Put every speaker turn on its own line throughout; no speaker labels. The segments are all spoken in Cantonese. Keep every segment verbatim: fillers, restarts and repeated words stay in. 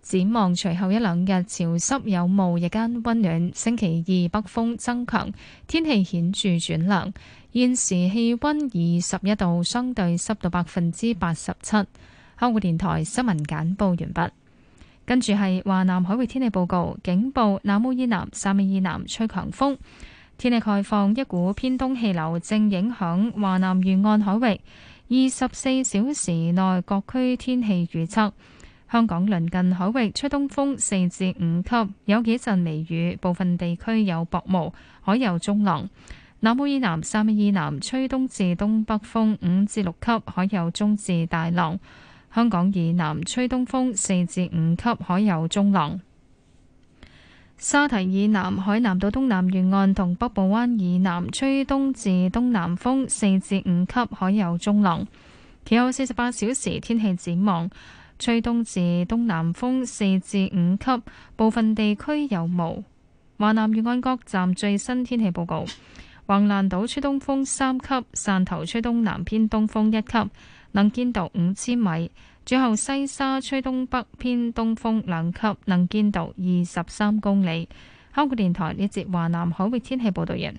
展望隨後一兩日潮濕有霧，日間溫暖。星期二北風增強，天氣顯著轉涼。現時氣溫二十一度，相對濕度百分之八十七。香港電台新聞簡報完畢。跟住係華南海域天氣報告，警報：南澳以南、汕尾以南吹強風。天氣概況：一股偏東氣流正影響華南沿岸海域，二十四小時內各區天氣預測。香港鄰近海域吹東風四至五級，有幾陣微雨，部分地區有薄霧，海有中浪。南澳以南、汕尾以南吹東至東北風五至六級，海有中至大浪。香港以南吹東風四至五級，海有中浪。沙堤以南海南島東南沿岸同北部灣以南吹東至東南風四至五級，海有中浪。其後四十八小時天氣展望。吹東至東南風四至五級，部分地區有霧。華南沿岸各站最新天氣報告：橫瀾島吹東風三級，汕頭吹東南偏東風一級，能見度五千米。最後西沙吹東北偏東風兩級，能見度二十三公里。香港電台呢節華南海域天氣報道完。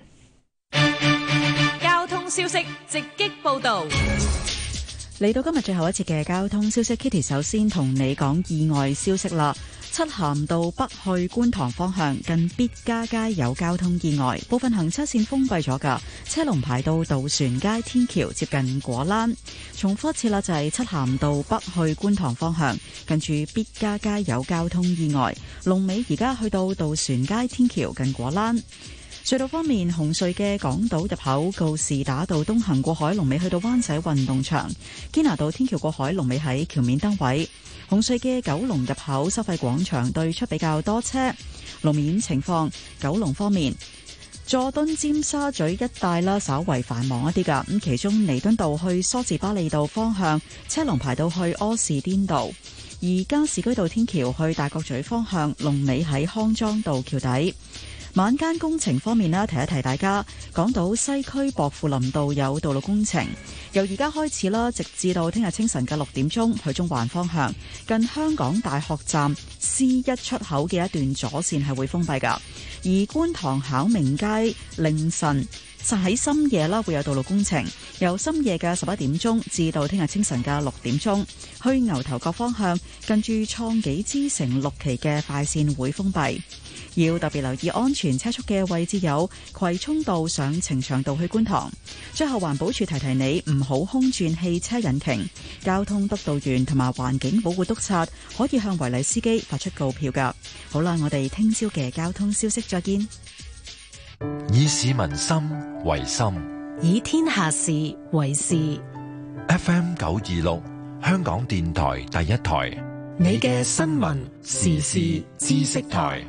交通消息直擊報道。
嚟到今日最後一節嘅交通消息 ，Kitty 首先同你講意外消息啦。漆咸道北去觀塘方向近必嘉街有交通意外，部分行車線封閉咗㗎，車龍排到渡船街天橋接近果欄。重複一次啦，就係漆咸道北去觀塘方向近住必嘉街有交通意外，龍尾而家去到渡船街天橋近果欄。隧道方面，紅隧嘅港島入口告士打道東行過海龍尾去到灣仔運動場，堅拿道天橋過海龍尾喺橋面燈位。紅隧嘅九龍入口收費廣場對出比較多車。路面情況，九龍方面，佐敦尖沙咀一帶啦，稍為繁忙一啲噶。咁其中彌敦道去梳士巴利道方向車龍排到去柯士甸道，而加士居道天橋去大角咀方向龍尾喺康莊道橋底。晚間工程方面呢，提一提大家，港島西區薄扶林道有道路工程，由而家開始啦，直至到聽日清晨嘅六點鐘，去中環方向近香港大學站 C 一出口嘅一段左線係會封閉噶，而觀塘巧明街凌晨就喺深夜啦，會有道路工程，由深夜嘅十一點鐘至到聽日清晨嘅六點鐘，去牛頭角方向近住創紀之城六期嘅快線會封閉。要特別留意安全車速嘅位置有葵涌道上呈祥道去觀塘。最後環保署提提你唔好空轉汽車引擎，交通督導員同埋環境保護督察可以向違例司機發出告票㗎。好啦，我哋聽朝嘅交通消息再見。
以市民心為心，
以天下事為事。
F M 九二六香港電台第一台，
你嘅新聞時事知識台。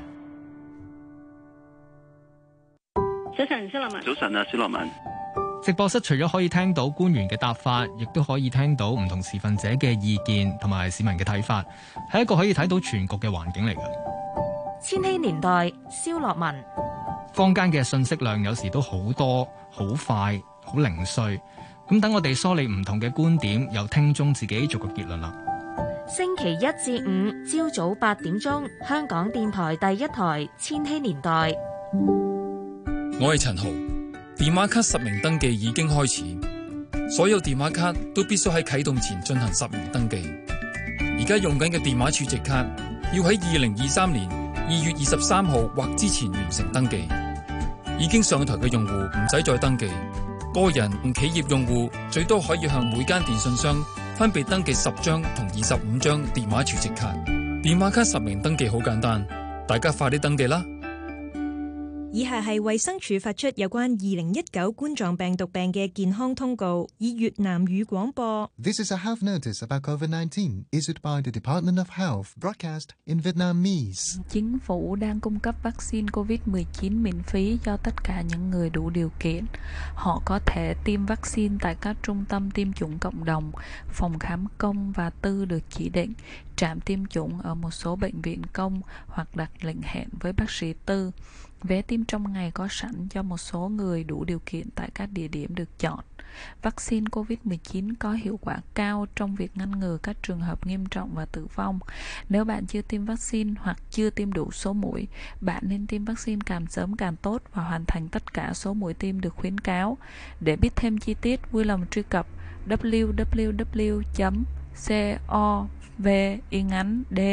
早晨，蕭樂文。
早晨啊，蕭樂文。
直播室除咗可以聽到官員嘅答法，亦都可以聽到唔同持份者嘅意見同埋市民嘅睇法，係一個可以睇到全局嘅環境嚟嘅。
千禧年代，蕭樂文。
坊間嘅信息量有時都好多、好快、好零碎，咁等我哋梳理唔同嘅觀點，由聽眾自己做個結論啦。
星期一至五朝早八點鐘，香港電台第一台千禧年代。
我係陳豪，電話卡實名登記已經開始，所有電話卡都必須喺啟動前進行實名登記。而家用緊嘅電話儲值卡要喺二零二三年二月二十三號或之前完成登記。已經上台嘅用戶唔使再登記，個人同企業用戶最多可以向每間電信商分別登記十張同二十五張電話儲值卡。電話卡實名登記好簡單，大家快啲登記啦！
以下係衛生署發出有關二零一九冠狀病毒病嘅健康通告，以越南語廣播。
This is a health notice about COVID nineteen issued by the Department of Health, broadcast in Vietnamese.
Chính phủ đang cung cấp vaccine covid mười chín miễn phí cho tất cả những người đủ điều kiện. Họ có thể tiêm vaccine tại các trung tâm tiêm chủng cộng đồng, phòng khám công và tư được chỉ định. trạm tiêm chủng ở một số bệnh viện công hoặc đặt lịch hẹn với bác sĩ tư. Vé tiêm trong ngày có sẵn cho một số người đủ điều kiện tại các địa điểm được chọn. Vaccine covid mười chín có hiệu quả cao trong việc ngăn ngừa các trường hợp nghiêm trọng và tử vong. Nếu bạn chưa tiêm vaccine hoặc chưa tiêm đủ số mũi, bạn nên tiêm vaccine càng sớm càng tốt và hoàn thành tất cả số mũi tiêm được khuyến cáo. Để biết thêm chi tiết, vui lòng truy cập w w w chấm cov y ngắn d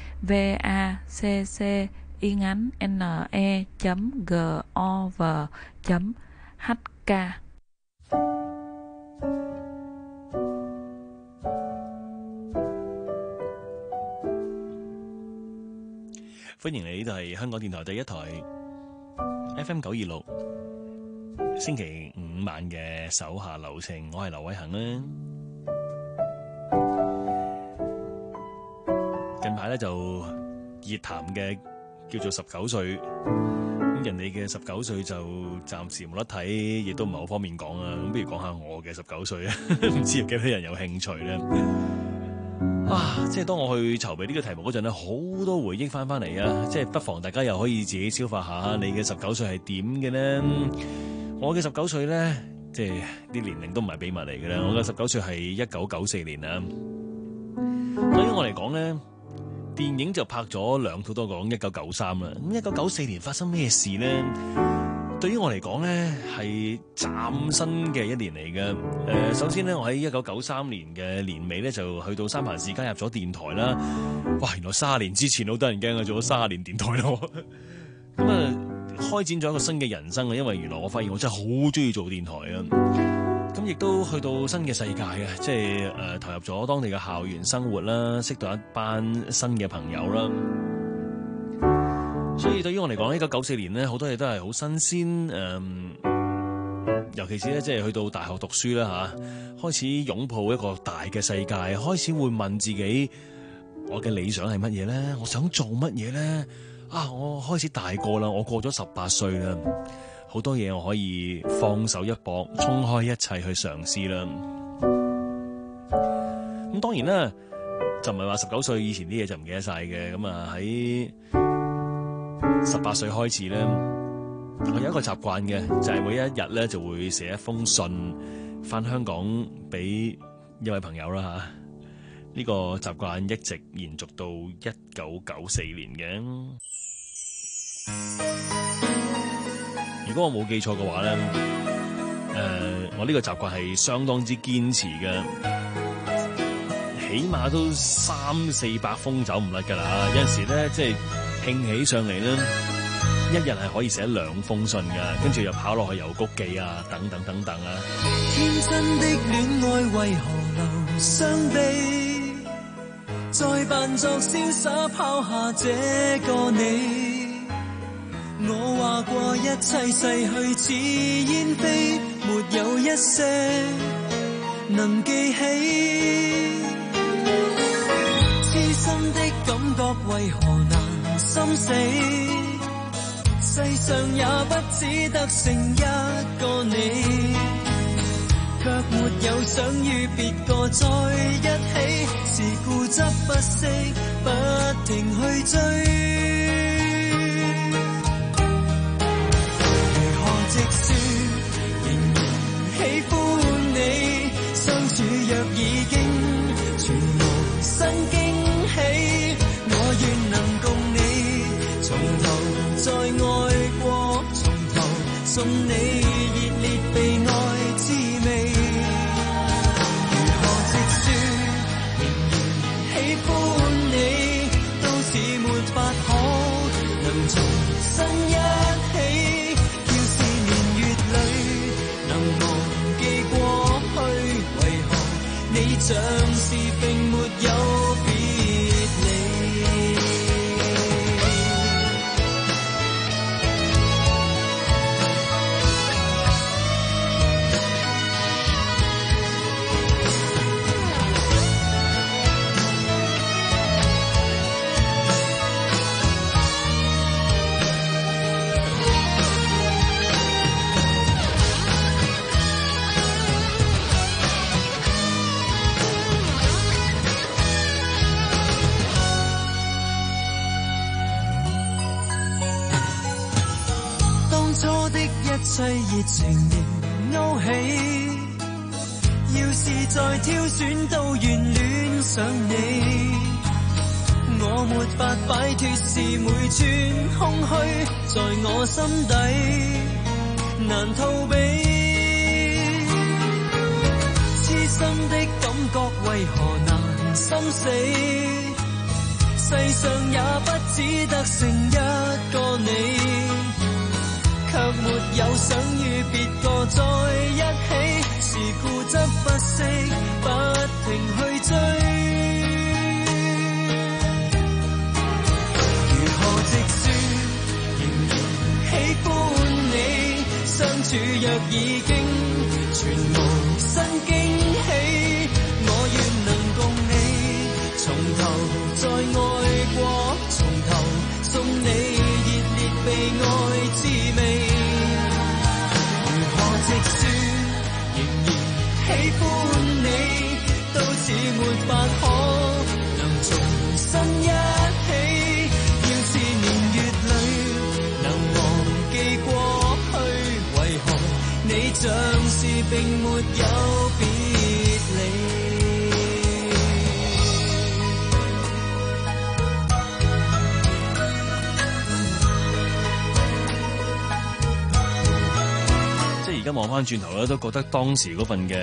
vacc y ngắn ne chấm gov chấm hk.
歡迎你，呢度係香港電台第一台 F M 九二六，星期五晚嘅手下留情，我係劉偉恒啦。近排咧就熱談嘅叫做十九歲，咁人哋嘅十九歲就暫時冇得睇，亦都唔係好方便講啊。咁不如講下我嘅十九歲啊，唔知有幾多人有興趣咧？啊！即係當我去籌備呢個題目嗰陣咧，好多回憶翻翻嚟啊！即係不妨大家又可以自己消化下，你嘅十九歲係點嘅呢？我嘅十九歲咧，即係啲年齡都唔係秘密嚟嘅啦。我嘅十九歲係一九九四年啊。對於我嚟講咧，電影就拍咗兩套，都講一九九三啦。咁一九九四年發生咩事咧？對於我嚟講咧，係嶄新嘅一年嚟嘅。誒、呃，首先咧，我喺一九九三年嘅年尾咧，就去到三藩市加入咗電台啦。哇！原來三十年之前好得人驚啊，做咗三十年電台咯。咁啊，開展咗一個新嘅人生啊，因為原來我發現我真係好中意做電台啊。咁亦都去到新嘅世界啊，即係誒、呃、投入咗當地嘅校園生活啦，識到一班新嘅朋友啦。所以對於我嚟講，一九九四年咧，好多嘢都係好新鮮，誒、嗯，尤其是咧，即係去到大學讀書啦嚇，開始擁抱一個大嘅世界，開始會問自己，我嘅理想係乜嘢咧？我想做乜嘢咧？啊，我開始大個啦，我過咗十八歲啦，好多嘢我可以放手一搏，衝開一切去嘗試啦。咁當然啦，就唔係話十九歲以前啲嘢就唔記得晒嘅，咁啊喺十八歲開始咧，我有一個習慣嘅，就係、是、每一日咧就會寫一封信返香港俾一位朋友啦嚇。呢、這個習慣一直延續到一九九四年嘅。如果我冇記錯嘅話咧，誒、呃，我呢個習慣係相當之堅持嘅，起碼都三四百封走唔甩㗎啦。有陣時咧，即係興起上嚟咧，一日係可以寫兩封信㗎，跟住又跑落去郵局寄啊，等等等等啊。
天真的戀愛為何留傷悲？再扮作瀟灑拋下這個你。我話過一切逝去似煙飛，沒有一些能記起。痴心的感覺為何難心死？世上也不只得剩一個你，卻沒有想與別個在一起，是固執不息，不停去追。如何直說，仍然喜歡你，相處若已經全無新驚喜，我願能共你從頭再愛過，從頭送你熱烈被愛滋味。如何直說，仍然喜歡你，都似沒法可能重新一起，要是年月裏能忘記過去，為何你像是並沒有別離？ 切熱情仍勾起。要是再挑選都願戀上你，我沒法擺脫是每寸空虛在我心底難逃避。痴心的感覺為何難心死？世上也不只得剩一個你，卻沒有想與別個在一起，是固執不息，不停去追。如何直說，仍然喜歡你，相處若已經全無新驚喜，我願能共你從頭再愛過，從頭送你熱烈被愛滋味。如何直說，仍然喜歡你，都似沒法可能重新一起。要是年月裏能忘記過去，為何你像是並沒有別離？
而家望翻轉頭咧，都覺得當時嗰份嘅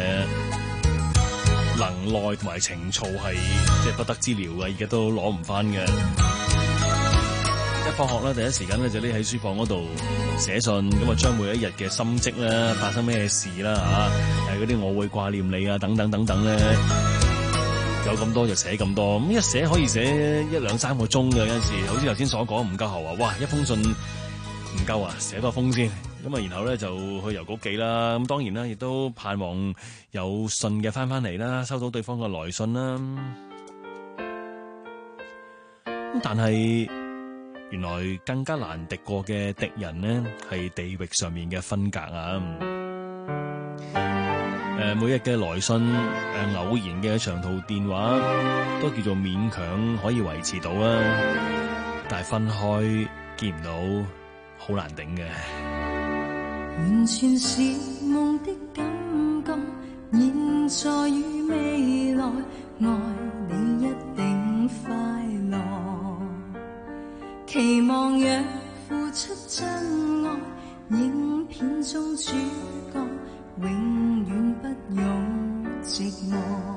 能耐同埋情操係即係不得之了嘅，而家都攞唔翻嘅。一放學咧，第一時間咧就匿喺書房嗰度寫信，咁啊將每一日嘅心跡咧，發生咩事啦嚇，係嗰啲我會掛念你啊等等等等咧，有咁多就寫咁多，咁一寫可以寫一兩三個鐘嘅，有陣時好似頭先所講唔夠喉啊，哇一封信唔夠啊，寫多封先。咁啊，然後咧就去郵局寄啦。咁當然啦，亦都盼望有信嘅翻翻嚟啦，收到對方嘅來信啦。咁但係原來更加難敵過嘅敵人呢，係地域上面嘅分隔啊。誒，每日嘅來信，誒偶然嘅長途電話，都叫做勉強可以維持到啊。但係分開見唔到，好難頂嘅。
完全是夢的感覺，現在與未來，愛你一定快樂。期望若付出真愛，影片中主角永遠不用寂寞。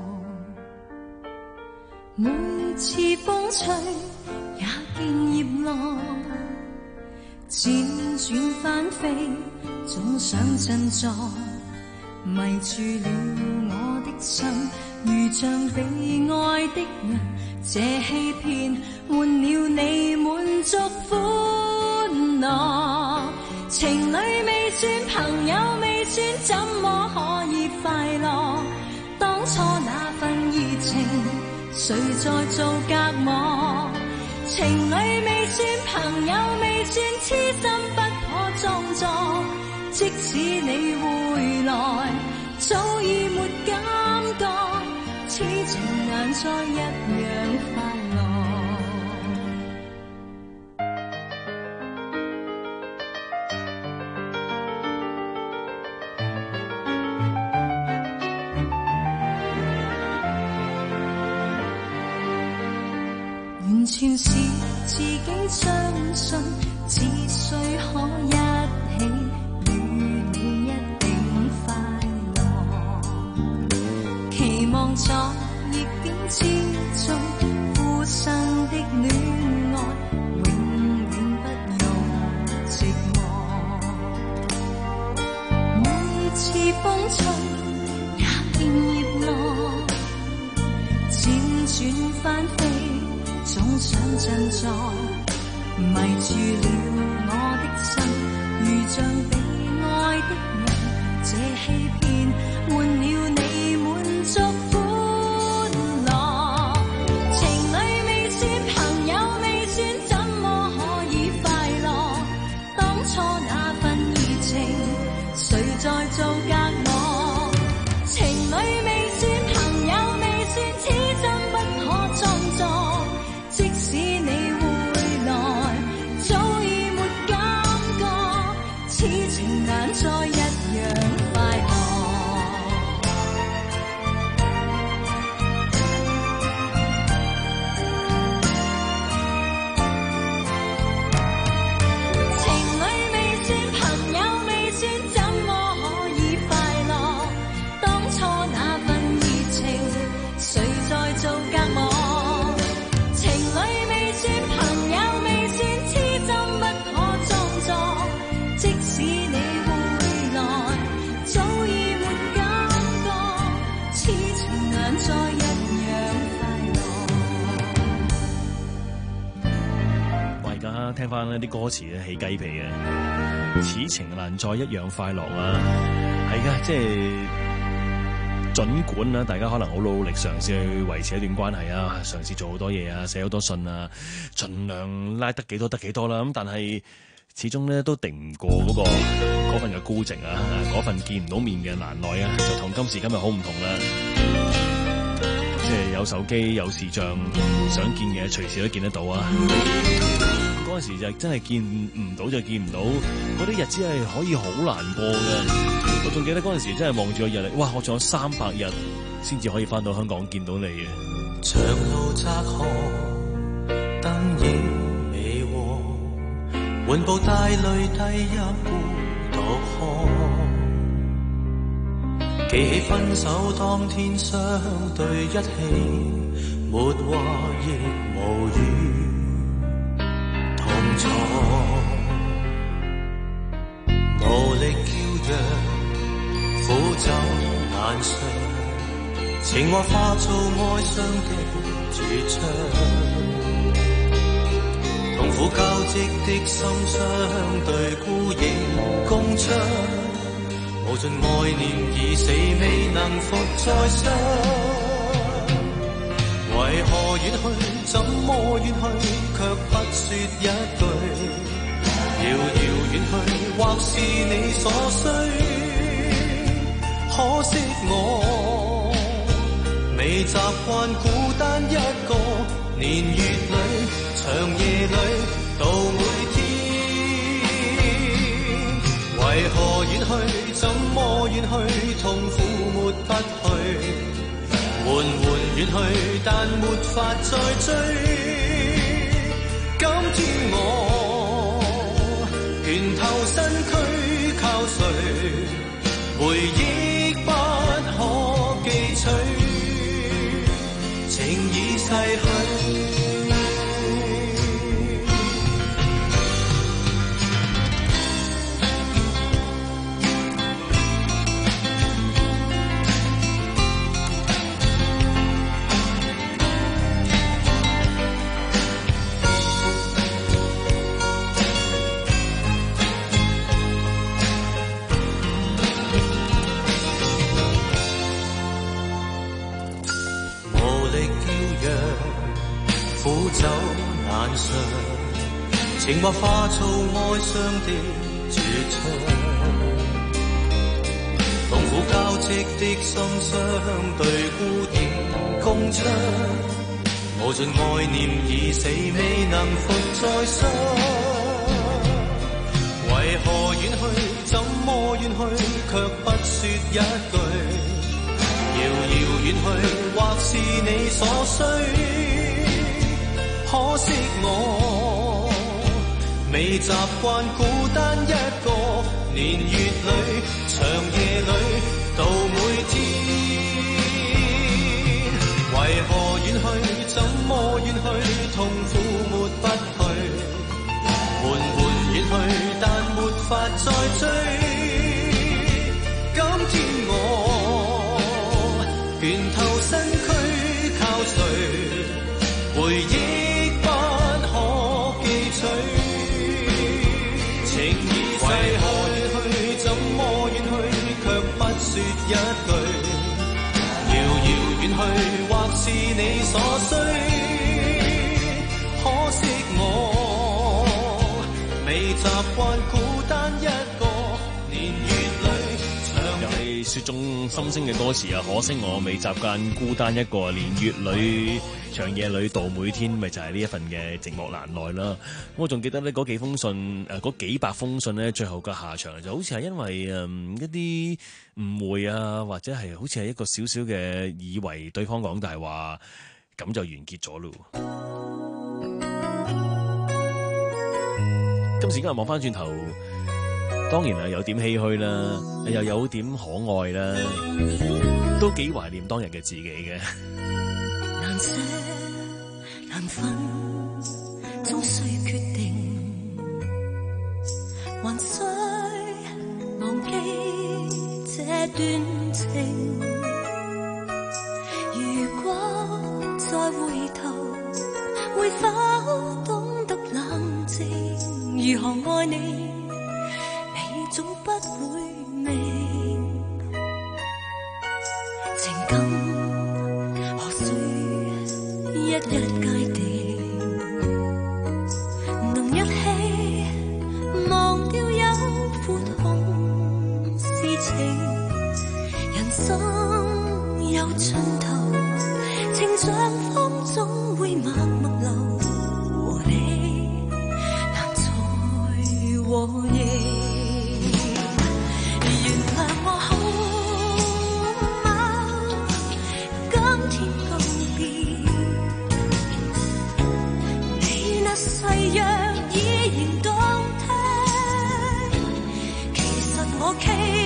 每次風吹也見葉落，輾轉翻飛，總想振作，迷住了我的心，如像被愛的人，這欺騙換了你滿足歡樂。情侶未算，朋友未算，怎麼可以快樂？當初那份熱情，誰在做隔膜？情侶未算，朋友未算，痴心不可裝作。即使你回來，早已沒感覺，此情難再一樣快樂。完全是自己相信，只需可一起，與你一定快樂。期望在逆境之中，孤身的戀愛永遠不用寂寞。每次風吹也見葉落，輾轉翻飛，總想振作，迷住了我的心，如像被愛的人，這欺騙換了你滿足歡樂。情侶未算，朋友未算，怎麼可以快樂？當初那份熱情，誰在做隔膜？情侶未算，朋友未算，此心不可裝作。即使你回來，早已沒感覺，此情難再算朋友，未算痴心，不可裝作。即使你會來，早已沒感覺，此情難再一樣快樂。
我而家聽翻呢啲歌詞咧，起雞皮嘅，此情難再一樣快樂啊！係噶，即係。儘管啦，大家可能好努力嘗試去維持一段關係啊，嘗試做好多嘢啊，寫好多信啊，盡量拉得幾多得幾多啦。咁但係始終咧都敵唔過嗰、嗰個嗰份嘅孤寂啊，嗰份見唔到面嘅難耐啊，就同今時今日好唔同啦。即係有手機有視像，想見嘅隨時都見得到啊。嗰陣時就真係見唔到就見唔到，嗰啲日子係可以好難過嘅。我仲記得嗰陣時真係望住個日曆，哇！我仲有三百日先至可以翻到香港見到你嘅。
長路窄河，燈影微黃，緩步帶淚低泣孤獨看。記起分手當天相對一起，沒話亦無語同坐，無力叫嚷。苦酒難嘗，情或化做哀傷的絕唱，痛苦交織的心相對孤影共唱，無盡愛念已死未能復再相，為何遠去怎麼遠去卻不說一句，遙遙遠去或是你所需，可惜我未習慣孤單一個，年月裏長夜裏到每天，為何遠去怎麼遠去，痛苦抹不去，緩緩遠去但沒法再追，今天我拳頭身軀靠誰，回憶不可記取，情已逝去。情或化做哀傷的絕唱，痛苦交織的心相對孤影共唱，無盡愛念已死未能復再相，為何遠去怎麼遠去卻不說一句，遙遙遠去或是你所需，可惜我未習慣孤單一個，年月裏長夜裏到每天，為何遠去怎麼遠去，痛苦抹不去，緩緩遠去但沒法再追，今天我拳頭身軀靠誰，回憶不可記取，為何遠去怎麼遠去卻不說一句，遙遙遠去或是你所需，可惜我未習慣孤單一個，年月裏長又係雪中心聲嘅歌詞啊！可惜我未習慣孤單一個，年月裏長夜裏度每天，咪就係呢一份嘅寂寞難耐啦。我仲記得咧嗰幾封信，誒嗰幾百封信咧，最後嘅下場就好似係因為誒、嗯、一啲誤會啊，或者係好似係一個少少嘅以為對方講大話，咁就完結咗咯。今時今日望翻轉頭，當然係有點唏噓啦，又有點可愛啦，都幾懷念當日嘅自己嘅。
難捨難分， 終須決定，還需忘記這段情。如果再回頭，會否懂得冷靜？如何愛你，你總不會明。情感何須一一界定，能一起忘掉有苦痛事情。人生有盡頭，情像風總會默默流，和你難再和應。原諒我好嗎？今天告別，你那誓約依然動聽。其實我期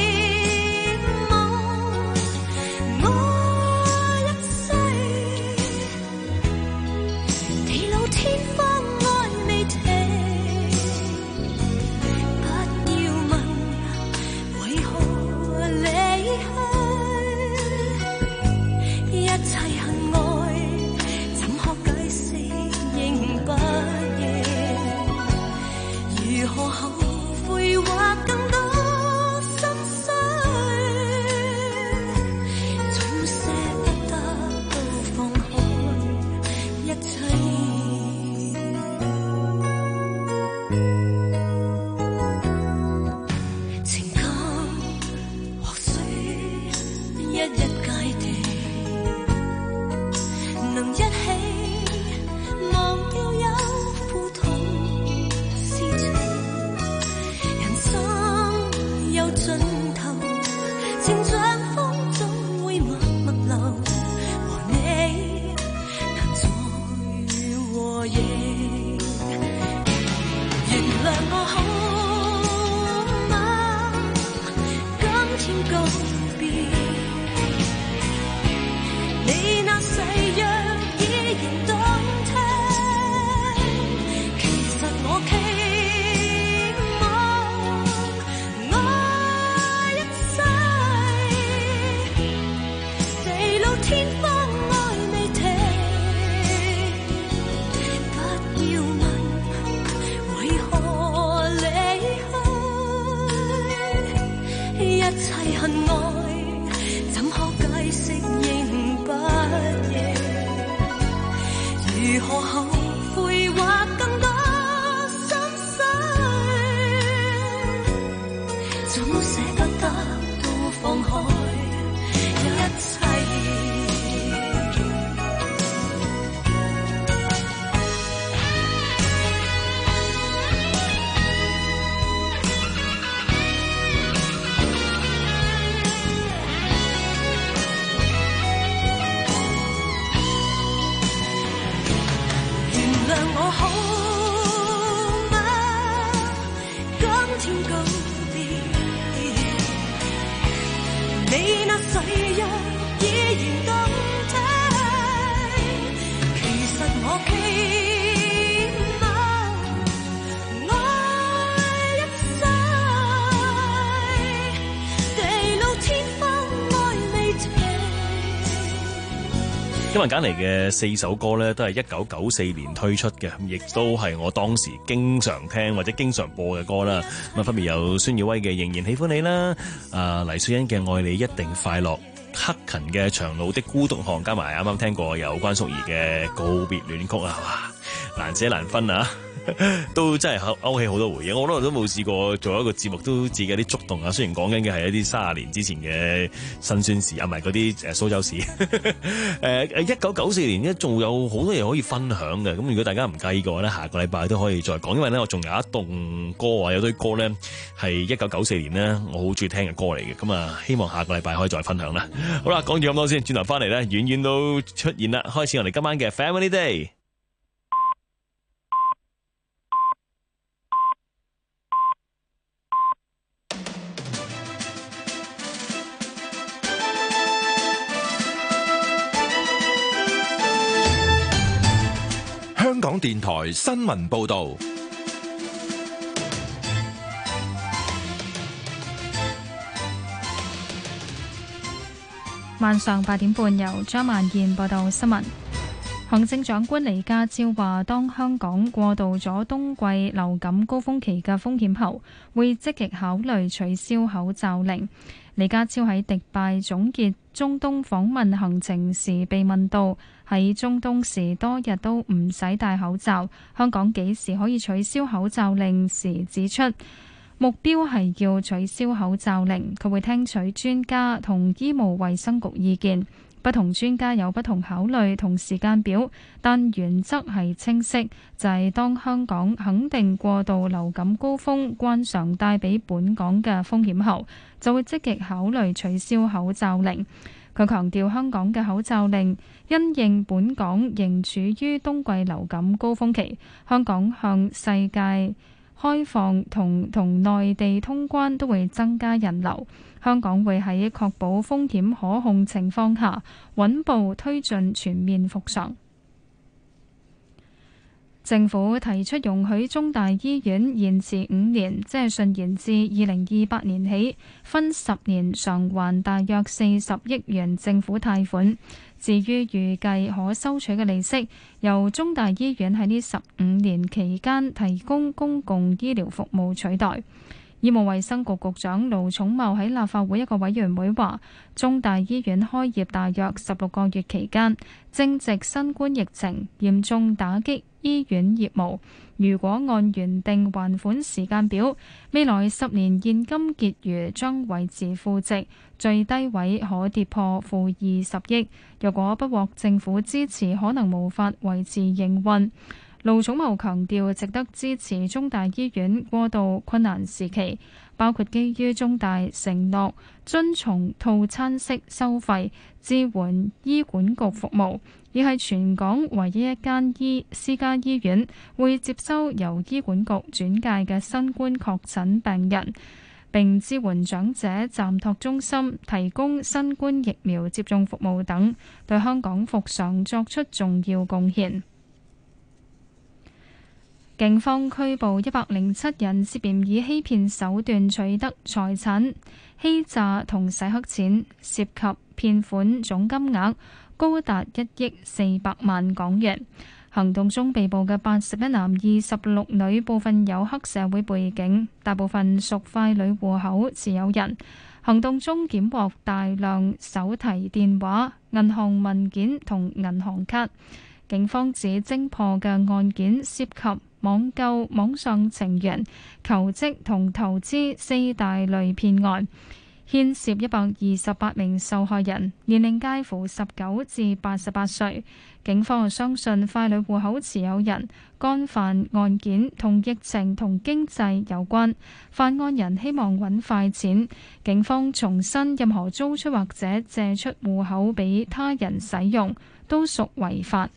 今日揀嚟嘅四首歌呢，都係一九九四年推出嘅，亦都係我當時經常聽或者經常播嘅歌啦。咁啊，分別有孫耀威嘅《仍然喜歡你》啦，啊黎瑞恩嘅《愛你一定快樂》，克勤嘅《長路的孤獨行》，加埋啱啱聽過有關淑怡嘅《告別戀曲》啊，哇，難捨難分啊！都真係勾起好多回憶，我好耐都冇試過做一個節目，都自己有啲觸動啊！雖然講緊嘅係一啲三十年之前嘅辛酸事，啊唔係嗰啲誒蘇州市。誒誒，一九九四年咧，仲有好多嘢可以分享嘅。咁如果大家唔介意嘅話咧，下個禮拜都可以再講，因為咧我仲有一棟歌啊，有堆歌咧係一九九四年咧我好中意聽嘅歌嚟嘅。咁啊，希望下個禮拜可以再分享啦。好啦，講住咁多先，轉頭翻嚟咧，遠遠都出現啦，開始我哋今晚嘅 Family Day。
香港港電台新聞報道。
晚上八點半，由張曼燕報道新聞。行政長官李家超話，當香港過渡咗冬季流感高峰期嘅風險後，會積極考慮取消口罩令。李家超喺迪拜總結中東訪問行程時被問到，喺中東時多日都唔使戴口罩，香港幾時可以取消口罩令時指出，目標係要取消口罩令，佢會聽取專家同醫務衛生局意見。不同專家有不同考慮同時間表，但原則係清晰，就係當香港肯定過渡流感高峰慣常帶俾本港嘅風險後，就會積極考慮取消口罩令。佢強調香港嘅口罩令因應本港仍處於冬季流感高峰期，香港向世界開放同同內地通關都會增加人流。香港會喺確保風險可控情況下，穩步推進全面復常。政府提出容許中大醫院延遲五年，即係順延至二零二八年起，分十年償還大約四十億元政府貸款。至於預計可收取嘅利息，由中大醫院喺呢十五年期間提供公共醫療服務取代。醫務衛生局局長盧寵茂喺立法會一個委員會話，中大醫院開業大約十六個月期間，正值新冠疫情，嚴重打擊醫院業務。如果按原定還款時間表，未來十年現金結餘將維持負值，最低位可跌破負二十億。若果不獲政府支持，可能無法維持營運。盧寵茂強調，值得支持中大醫院過渡困難時期，包括基於中大承諾遵從套餐式收費支援醫管局服務，亦係全港唯一一間醫私家醫院會接收由醫管局轉介嘅新冠確診病人，並支援長者暫託中心提供新冠疫苗接種服務等，對香港復常作出重要貢獻。警方拘捕一百零七人，涉嫌以欺騙手段取得財產、欺詐同洗黑錢，涉及騙款總金額高達一億四百萬港元。行動中被捕嘅八十一男二十六女，部分有黑社會背景，大部分屬傀儡戶口持有人。行動中檢獲大量手提電話、銀行文件同銀行卡。警方指偵破嘅案件涉及網購、網上情緣、求職同投資四大類騙案，牽涉一百二十八名受害人，年齡介乎十九至八十八歲。警方相信傀儡戶口持有人干犯案件同疫情同經濟有關，犯案人希望揾快錢。警方重申，任何租出或者借出戶口俾他人使用都屬違法。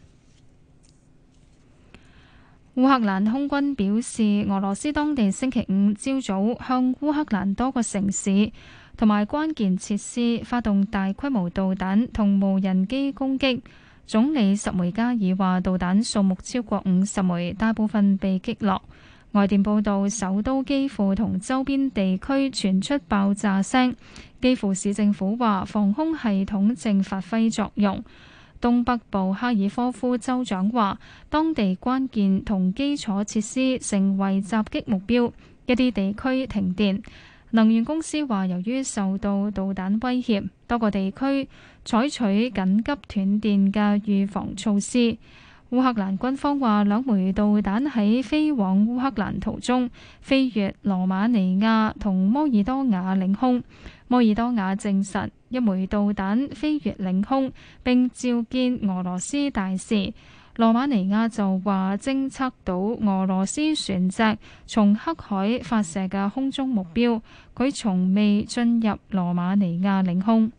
烏克蘭空軍表示，俄羅斯當地星期五朝早向烏克蘭多個城市同埋關鍵設施發動大規模導彈同無人機攻擊。總理什梅加爾話，導彈數目超過五十枚，大部分被擊落。外電報道，首都基輔同周邊地區傳出爆炸聲。基輔市政府話，防空系統正發揮作用。東北部哈爾科夫州長話，當地關鍵同基礎設施成為襲擊目標，一啲地區停電。能源公司話，由於受到導彈威脅，多個地區採取緊急斷電嘅預防措施。烏克蘭軍方話，兩枚導彈喺飛往烏克蘭途中飛越羅馬尼亞同摩爾多瓦領空。摩爾多瓦證實一枚導彈飛越領空並召見俄羅斯大使。羅馬尼亞就話偵測到俄羅斯船隻從黑海發射嘅空中目標，佢從未進入羅馬尼亞領空。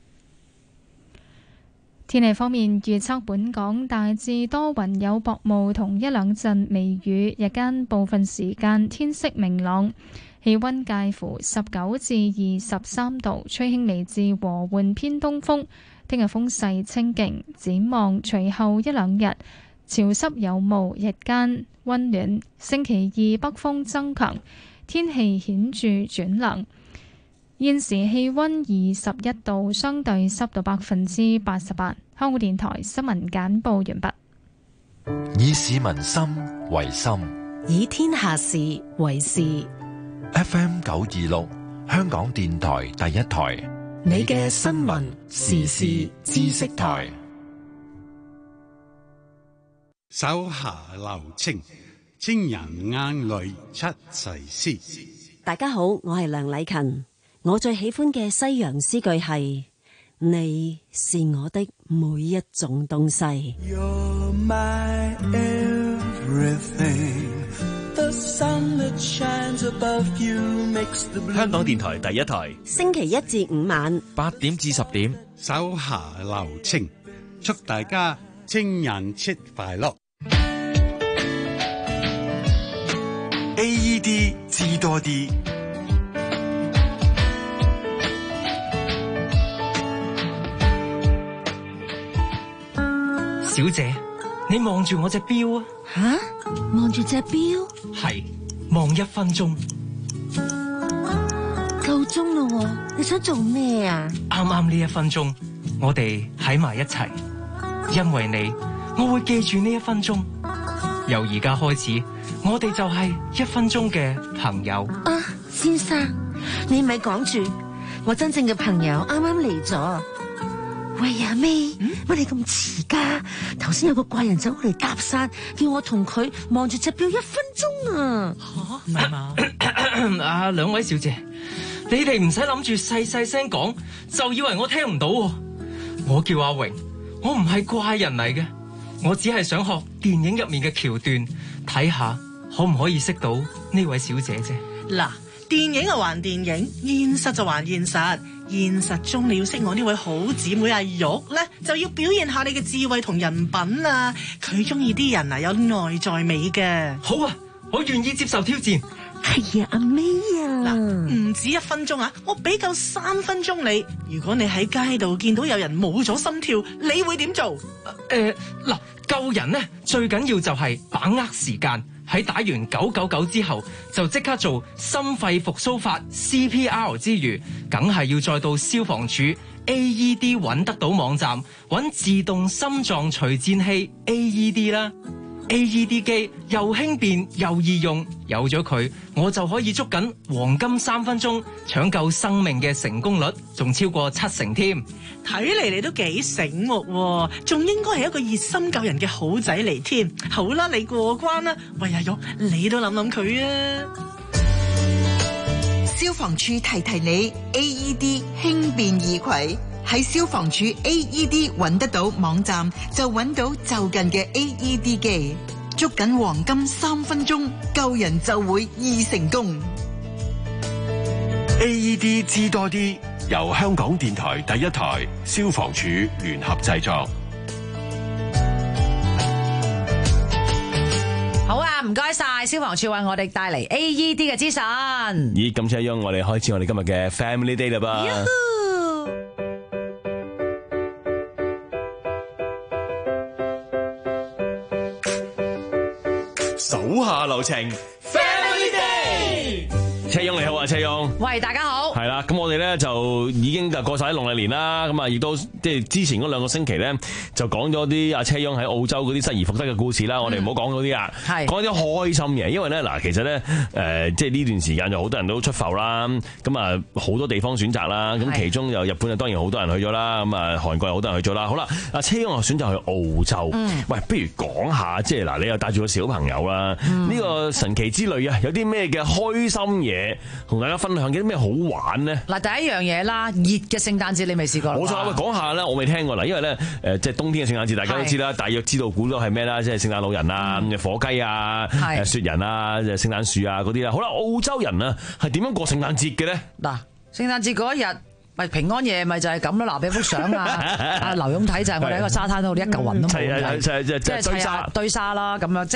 天氣方面，預測本港大致多雲有薄霧同一兩陣微雨，日間部分時間天色明朗，氣溫介乎十九至二十三度，吹輕微至和緩偏東風。聽日風勢清勁，展望隨後一兩日潮濕有霧，日間溫暖。星期二北風增強，天氣顯著轉涼。現時氣溫二十一度，相對濕度百分之八十八。香港電台新聞簡報完畢。
以市民心為心，
以天下事為事。
F M 九二六，香港電台第一台，
你嘅新聞時事知識台。
手下留情，情人眼淚出細絲。
大家好，我係梁禮勤。我最喜歡嘅西洋詩句係：你是我的每一種東西。
You're my everything. The sun that shines above you makes the blue.
香港電台第一台，
星期一至五晚
八點至十點，
手下留情，祝大家情人節快樂。
A E D 知多啲。
小姐，你望住我隻錶啊！
吓，望住隻錶？
係，望一分鐘。
夠鐘咯，你想做咩啊？
啱啱呢一分鐘，我哋喺埋一齊，因為你，我會記住呢一分鐘。由而家開始，我哋就係一分鐘嘅朋友。
啊，先生，你咪講住，我真正嘅朋友啱啱嚟咗。喂，阿 May，乜你咁遲噶？頭先有個怪人走過嚟搭訕，叫我同佢望住隻錶一分鐘啊！
吓，唔係嘛？啊，兩位小姐，你哋唔使諗住細細聲講，就以為我聽唔到。我叫阿榮，我唔係怪人嚟嘅，我只係想學電影入面嘅橋段，睇下可唔可以識到呢位小姐啫。
嗱，電影就還電影，現實就還現實。現實中你要識我呢位好姊妹阿玉咧，就要表現下你嘅智慧同人品啊！佢中意啲人啊有內在美嘅。
好啊，我願意接受挑戰。
係啊，阿 May 啊，
嗱，唔止一分鐘啊，我俾夠三分鐘你。如果你喺街度見到有人冇咗心跳，你會點做？
誒，嗱，救人呢，最緊要就係把握時間。喺打完九九九之後，就即刻做心肺復甦法 C P R 之餘，梗係要再到消防處 A E D 揾得到網站，揾自動心臟除顫器 A E D 啦。A E D 機又輕便又易用，有咗佢，我就可以捉緊黃金三分鐘，搶救生命嘅成功率仲超過七成添。
睇嚟你都幾醒目喎，仲應該係一個熱心救人嘅好仔嚟添。好啦，你過關啦。喂，阿玉，你都諗諗佢啊。
消防處提提你 ，A E D 輕便易攜。喺消防處 A E D 揾得到網站，就揾到就近嘅 A E D 機，捉緊黃金三分鐘，救人就會易成功。
A E D 知多啲，由香港電台第一台、消防處聯合製作。
好啊，唔該晒消防處為我哋帶嚟 A E D 嘅資訊。
咦，咁車央，我哋開始我哋今日嘅 Family Day 啦噃。手下留情 ，Family Day。車央你好啊，車央。
喂，大家好。
係啦，咁我哋咧就已經就過晒農曆年啦，咁啊亦都即係之前嗰兩個星期咧就講咗啲阿車央喺澳洲嗰啲失而復得嘅故事啦，嗯、我哋唔好講嗰啲啊，講啲開心嘅，因為咧嗱，其實咧誒即係呢段時間就好多人都出埠啦，咁啊好多地方選擇啦，咁其中又日本啊當然好多人去咗啦，咁啊韓國又好多人去咗啦，好啦，阿車央又選擇去澳洲，嗯、喂，不如講下即係嗱，你又帶住個小朋友啦，呢、嗯、個神奇之旅啊，有啲咩嘅開心嘢同大家分享，有啲咩好玩咧？
嗱，第一樣嘢啦，熱嘅聖誕節你未試過？
冇錯，喂，講下咧，我未聽過啦，因為咧誒即係冬天嘅聖誕節，大家都知啦，大約知道估到係咩啦，即係聖誕老人啊、嗯、火雞啊、誒雪人啊、聖誕樹啊嗰啲啦。好啦，澳洲人啊係點樣過聖誕節嘅咧？
嗱，聖誕節嗰一日咪平安夜咪就係咁啦，嗱，俾幅相啊，阿劉勇睇就係我哋喺個沙灘度一嚿雲都冇嘅，即係砌下堆沙啦咁樣，即係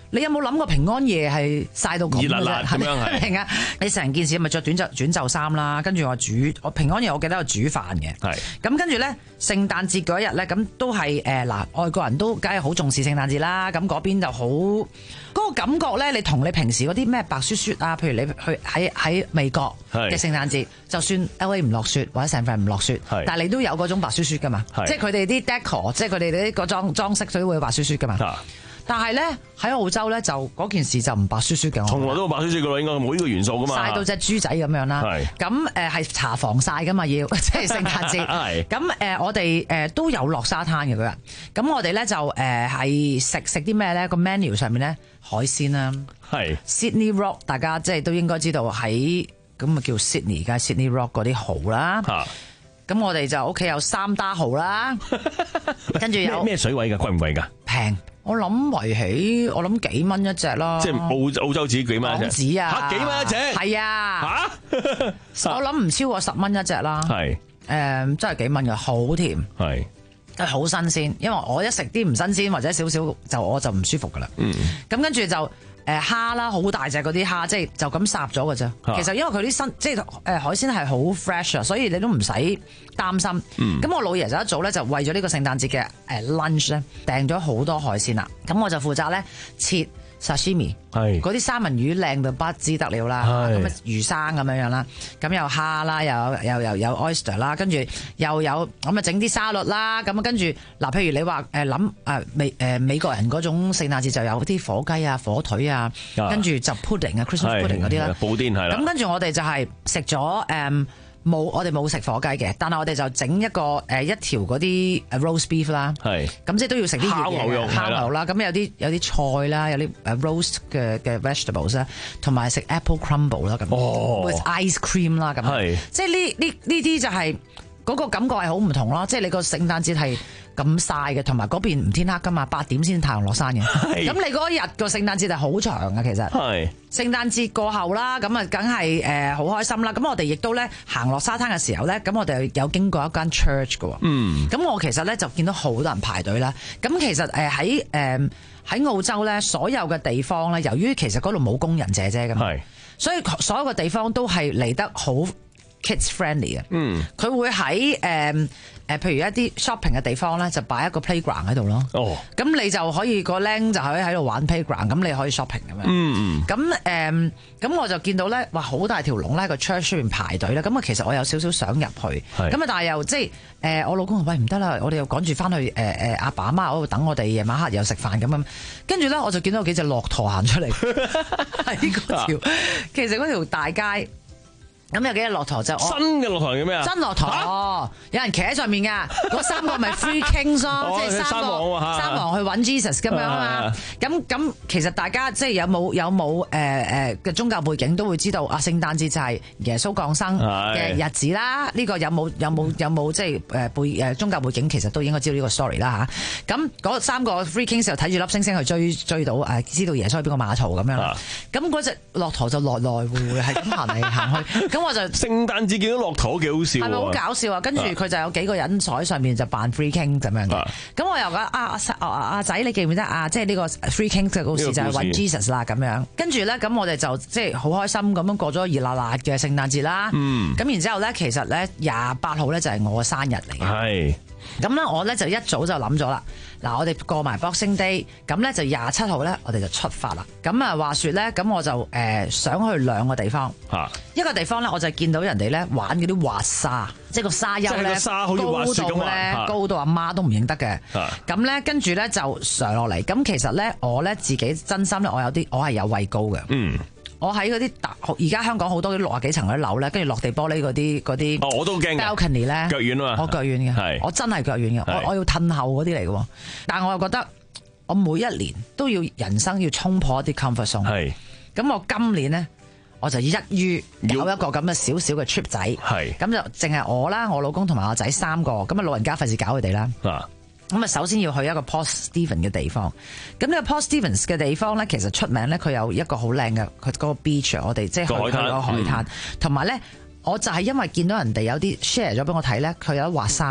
你有冇諗過平安夜係曬到咁嘅啫？
熱辣辣咁樣係。
明啊！你成件事咪着短袖短袖衫啦，跟住我煮我平安夜我記得我煮飯嘅。
係。
咁跟住咧，聖誕節嗰日咧，咁都係誒嗱，外國人都梗係好重視聖誕節啦。咁嗰邊就好嗰、嗰個感覺咧，你同你平時嗰啲咩白雪雪啊，譬如你去喺喺美國嘅聖誕節，就算 L A 唔落雪或者成份唔落雪，但係你都有嗰種白雪雪噶嘛。即係佢哋啲 decor， 即係佢哋啲個裝裝飾所以會有白雪雪噶嘛。但係咧喺澳洲咧就嗰件事就唔白雪雪嘅，
從來都冇白雪雪嘅咯，應該冇呢個元素噶嘛。
曬到隻豬仔咁樣啦，咁誒係搽防曬噶嘛要，即係聖誕節。咁誒我哋誒都有落沙灘嘅嗰日，咁我哋咧就誒係食食啲咩咧？個 menu 上面咧海鮮啦，係 Sydney Rock， 大家即係都應該知道喺咁啊叫 Sydney 嘅 Sydney Rock 嗰啲蠔啦。咁我哋就屋企有三打蠔啦，跟住有
咩水位㗎？貴唔貴㗎？
平。我諗圍起，我諗幾蚊一隻啦。
即係澳澳洲紙幾蚊一隻？
港紙啊，
嚇幾蚊一隻？
係啊，嚇我諗唔超過十蚊一隻啦。係誒、嗯，真係幾蚊嘅，好甜，係係好新鮮。因為我一食啲唔新鮮或者少少就我就唔舒服噶啦。嗯，咁跟住就。誒蝦啦，好大隻嗰啲蝦，即係就咁烚咗嘅啫。其實因為佢啲新即係誒海鮮係好 fresh 啊，所以你都唔使擔心。咁、嗯、我老爺就一早咧就為咗呢個聖誕節嘅誒 lunch 咧訂咗好多海鮮啦。咁我就負責咧切 sashimi， 嗰啲三文魚靚到不知得了啦。咁啊魚生咁樣樣啦，咁有蝦啦，又有又又有 oyster 啦，跟住又有咁啊整啲沙律啦。咁啊跟住嗱，譬如你話誒諗誒美誒美國人嗰種聖誕節就有啲火雞啊、火腿啊，跟住就 pudding 啊、Christmas pudding 嗰啲啦。
布甸係啦。
咁跟住我哋就係食咗誒冇，我哋冇食火雞嘅，但係我哋就整一個誒一條嗰啲 roast beef 啦。係。咁即係都要食啲
烤牛肉、
烤牛啦。咁有啲有啲菜啦，有啲誒 roast 嘅嘅 vegetables 啦，同埋食 apple crumble 啦咁。哦。with ice cream 啦咁。係。即係呢呢呢啲就係嗰個感覺係好唔同咯。即係你個聖誕節係咁曬嘅，同埋嗰邊唔天黑噶嘛，八點先太陽落山嘅。咁你嗰日個聖誕節係好長嘅，其實。係。聖誕節過後啦，咁啊，梗係誒好開心啦。咁我哋亦都咧行落沙灘嘅時候咧，咁我哋有經過一間 church 嘅。嗯。咁我其實咧就見到好多人排隊啦。咁其實誒喺誒喺澳洲咧，所有嘅地方咧，由於其實嗰度冇工人姐姐㗎嘛，所以所有嘅地方都係嚟得好 kids friendly 嘅。嗯。佢會喺誒。誒，譬如一啲 shopping 嘅地方咧，就擺一個 playground 喺度咯。哦，咁你就可以個僆就可以喺度玩 playground，咁你可以 shopping 咁樣。嗯嗯。咁誒，咁、嗯、我就見到咧，哇，好大條龍咧喺個 church 出面排隊啦。咁啊，其實我有少少想入去。咁啊，但係又即係誒，我老公話喂唔得啦，我哋又趕住翻去誒誒阿爸阿媽嗰度等我哋夜晚黑又食飯咁樣。跟住咧，我就見到有幾隻駱駝行出嚟喺嗰條，其實嗰條大街。咁有幾隻駱駝就
新嘅駱駝叫咩啊？
真駱駝，啊、有人騎喺上面噶，嗰三個咪 Three Kings 咯，即係三個三王去揾 Jesus 咁樣啊嘛。咁咁其實大家即係有冇有冇誒誒嘅宗教背景都會知道啊，聖誕節就係耶穌降生嘅日子啦。呢、呢個有冇有冇有冇即係誒背誒宗教背景，其實都應該知道呢個 story 啦嚇。咁嗰三個 Three Kings 就睇住粒星星去追追到誒，知道耶穌喺邊個碼頭咁樣啦。咁嗰隻駱駝就來來回回係咁行嚟行去。我就
聖誕節見到駱駝幾好笑，係咪
好搞笑啊？跟住佢就有幾個人坐喺上面就扮 Three King 咁樣嘅。咁我又覺得啊阿阿仔，你記唔記得啊？即係呢個 Three King 嘅故事就係揾 Jesus 啦咁樣。跟住咧，咁我哋就即係好開心咁樣過咗熱辣辣嘅聖誕節啦。嗯。咁然之後咧，其實咧廿八號咧就係我嘅生日嚟嘅。係。咁咧，我咧就一早就諗咗啦。嗱，我哋過埋 Boxing Day，咁咧就廿七號咧，我哋就出發啦。咁啊，話說咧，咁我就誒、呃、想去兩個地方。嚇，一個地方咧，我就見到人哋咧玩嗰啲滑沙，即係個沙丘咧，高到咧，高到阿媽都唔認得嘅。咁咧，跟住咧就上落嚟。咁其實咧，我咧自己真心咧，我有啲我係有畏高嘅。嗯。我喺嗰啲大，而家香港好多啲六十幾層嗰啲樓咧，跟住落地玻璃嗰啲嗰啲，
哦，我都驚
balcony 咧，
腳軟啊嘛，
我腳軟嘅，係，我真係腳軟嘅，我我要褪後嗰啲嚟嘅，但係我又覺得我每一年都要人生要衝破一啲 comfort zone，係，咁我今年咧我就一於有一個咁嘅少少嘅 trip 仔，係，咁就淨係我啦，我老公同埋我仔三個，咁啊老人家費事搞佢哋啦。啊咁啊，首先要去一個 Port Stephens 嘅地方。咁呢個 Port Stephens 嘅地方咧，其實出名咧，佢有一個好靚嘅佢嗰個 beach，我哋即係去佢個海灘。同埋咧，我就係因為見到人哋有啲 share 咗俾我睇咧，佢有得滑沙。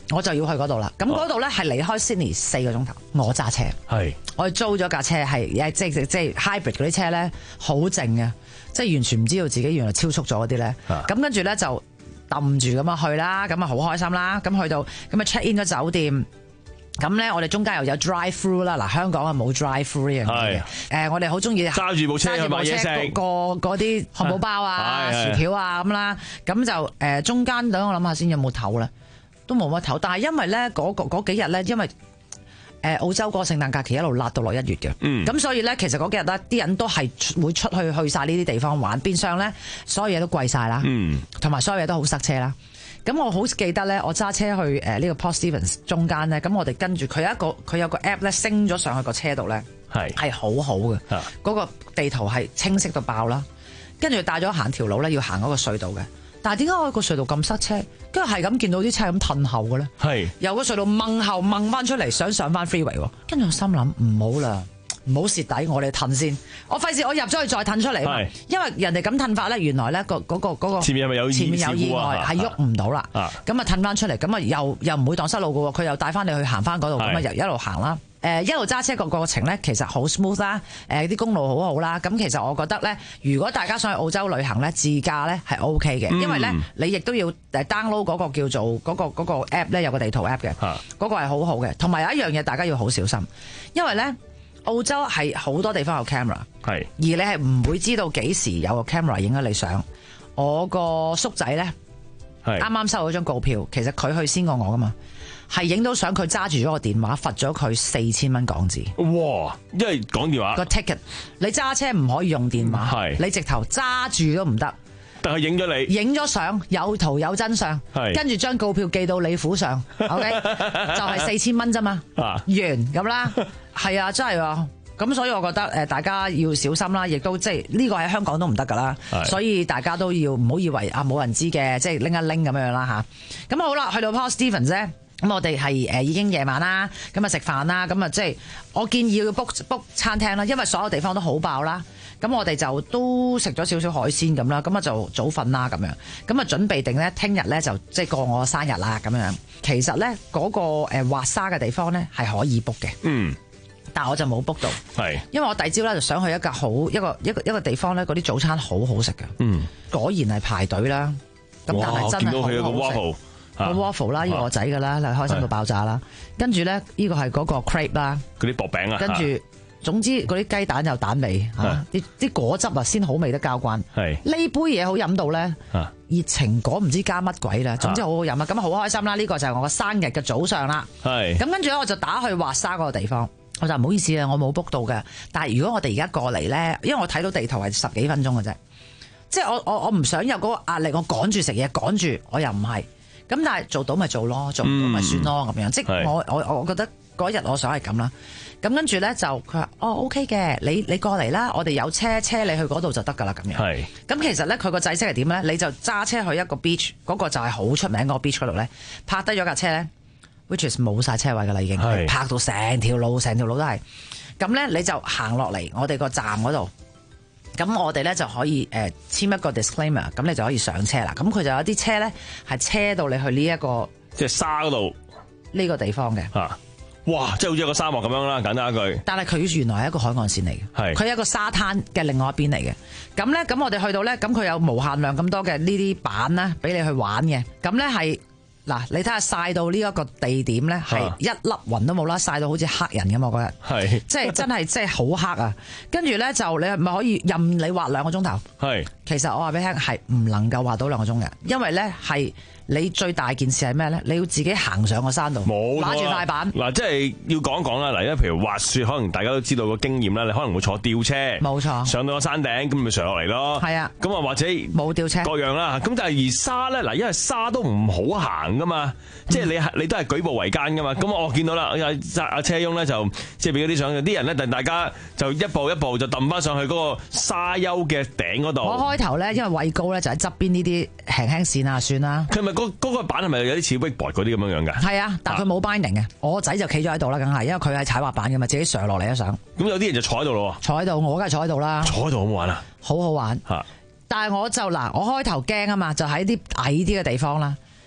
我就要去嗰度啦。咁嗰度咧係離開 Sydney 四個鐘頭，我揸車。
係，
我租咗架車係即係即係 hybrid 嗰啲車咧，好靜嘅，即係完全唔知道自己原來超速咗嗰啲咧。咁跟住咧就揼住咁啊去啦，咁啊好開心啦。咁去到咁啊 check in 咗酒店。咁咧，我哋中間又有 drive through 啦。嗱，香港啊冇 drive through 呢樣嘢嘅。誒，我哋好中意
揸住部車去買嘢食，
個嗰啲漢堡包啊、薯條啊咁啦。咁就誒中間等我諗下先有冇唞咧，都冇乜唞。但係因為咧嗰嗰幾日咧，因為誒澳洲個聖誕假期一路辣到落一月嘅，咁、嗯、所以咧其實嗰幾日咧啲人都係會出去去晒呢啲地方玩，變相咧所有嘢都貴晒啦，同埋、嗯、所有嘢都好塞車啦。咁我好記得咧，我揸車去誒呢個 Port Stephens 中間咧，咁我哋跟住佢有一個佢有個 app 咧升咗上去個車度咧，係係好好嘅，嗰、嗰個地圖係清晰到爆啦。跟住帶咗行條路咧，要行嗰個隧道嘅。但係點解我個隧道咁塞車？跟住係咁見到啲車咁褪後嘅咧，係由個隧道掹後掹翻出嚟，想上翻 freeway。跟住我心諗唔好啦。唔好蝕底，我哋褪先。我費事我入咗去再褪出嚟，因為人哋咁褪法咧，原來咧個嗰個嗰個前面係咪有前面有意外係喐唔到啦。咁啊褪翻出嚟，咁啊又又唔會蕩失路嘅喎。佢又帶翻你去行翻嗰度，咁啊又一路行啦。誒一路揸車個過程咧，其實好 smooth 啦。誒啲公路好好啦。咁其實我覺得咧，如果大家想去澳洲旅行咧，自駕咧係 OK 嘅，因為咧你亦都要誒 download 嗰個叫做嗰個嗰個 app 咧，有個地圖 app 嘅，嗰個係好好嘅。同埋有一樣嘢大家要好小心，因為咧。澳洲係好多地方有 camera， 係而你係唔會知道幾時有個 camera 影咗你相。我個叔仔咧，啱啱收到張告票，其實佢去先過我噶嘛，係影到相，佢揸住咗個電話，罰咗佢四千蚊港紙。哇！因為講電話個 ticket， 你揸車唔可以用電話，係你直頭揸住都唔得。但係影咗你，影咗相有圖有真相，跟住將告票寄到你府上 ，OK， 就係四千蚊啫嘛，完咁啦，係啊，真係啊，咁所以我覺得誒，大家要小心啦，亦都即係呢個喺香港都唔得噶啦，所以大家都要唔好以為啊冇人知嘅，即係拎一拎咁樣啦吓。咁好啦，去到 Port Stephens 啫，咁我哋係誒已經夜晚啦，咁啊食飯啦，咁啊即係我建議要 book book 餐廳啦，因為所有地方都好爆啦。咁我哋就都食咗少少海鮮咁啦，咁啊就早瞓啦咁樣，咁啊準備定咧，聽日咧就即係過我生日啦咁樣。其實咧嗰個誒滑沙嘅地方咧係可以 book 嘅，嗯，但係我就冇 book 到，係，因為我第二朝咧就想去一個好一個一個一個地方咧，嗰啲早餐好好食嘅，嗯，果然係排隊啦，咁但係真係好好食。個 waffle 啦，呢個我仔㗎啦，開心到爆炸啦。跟住咧，呢個係嗰個 crepe 啦，嗰啲薄餅啊，跟住。總之嗰啲雞蛋有蛋味嚇，啲啲果汁啊先好味得交關。係呢杯嘢好飲到咧，熱情果唔知加乜鬼啦。總之好好飲啊！咁好開心啦！呢個就係我個生日嘅早上啦。係咁跟住咧，我就打去滑沙嗰個地方，我就唔好意思啊，我冇 book 到嘅。但係如果我哋而家過嚟咧，因為我睇到地圖係十幾分鐘嘅啫，即係我我我唔想有嗰個壓力，我趕住食嘢，趕住我又唔係。咁但係做到咪做咯，做唔到咪算咯咁樣。即係我我我覺得嗰日我想係咁啦。咁跟住咧就佢話哦 OK 嘅，你你過嚟啦，我哋有車車你去嗰度就得噶啦咁樣。係。咁其實咧佢個制式係點咧？你就揸車去一個 beach， 嗰個就係好出名嗰個 beach 嗰度咧，泊低咗架車咧 ，which is 冇晒車位噶啦已經，係泊到成條路成條路都係。咁咧你就行落嚟我哋個站嗰度，咁我哋咧就可以誒、呃、簽一個 disclaimer， 咁你就可以上車啦。咁佢就有啲車咧係車到你去呢、這、一個即係沙嗰度呢個地方嘅。啊哇！即係好似一個沙漠咁樣啦，簡單一句。但係佢原來係一個海岸線嚟嘅，係佢係一個沙灘嘅另外一邊嚟嘅。咁咧，咁我哋去到咧，咁佢有無限量咁多嘅呢啲板咧，俾你去玩嘅。咁咧係嗱，你睇下曬到呢一個地點咧，係一粒雲都冇啦，曬到好似黑人咁我嗰日，係即係真係即係好黑啊！跟住咧就你係咪可以任你滑兩個鐘頭？係。其實我話俾你聽係唔能夠滑到兩個鐘嘅，因為咧係。你最大件事係咩咧？你要自己行上個山度，拿住塊板。嗱，即係要講一講啦。嗱，因為譬如滑雪，可能大家都知道個經驗啦。你可能會坐吊車，冇錯，上到個山頂，咁咪上落嚟咯。係啊，咁啊或者冇吊車，各樣啦。咁但係而沙咧，嗱，因為沙都唔好行噶嘛，嗯、即係你你都係舉步維艱噶嘛。咁我見到啦，阿阿車翁咧就即係俾嗰啲相，啲人咧，但大家就一步一步就揼翻上去嗰個沙丘嘅頂嗰度。我開頭咧，因為畏高咧，就喺側邊呢啲輕輕線啊，算啦。佢咪嗰嗰個板係咪有啲似 wakeboard 嗰啲咁樣樣㗎？係啊，但係佢冇 binding 嘅。我仔就企咗喺度啦，梗係，因為佢係踩滑板㗎嘛，自己上落嚟一上。咁有啲人就坐喺度咯喎。坐喺度，我梗係坐喺度啦。坐喺度好唔好玩啊？好好玩。嚇！但係我就嗱，我開頭驚啊嘛，就喺啲矮啲嘅地方啦。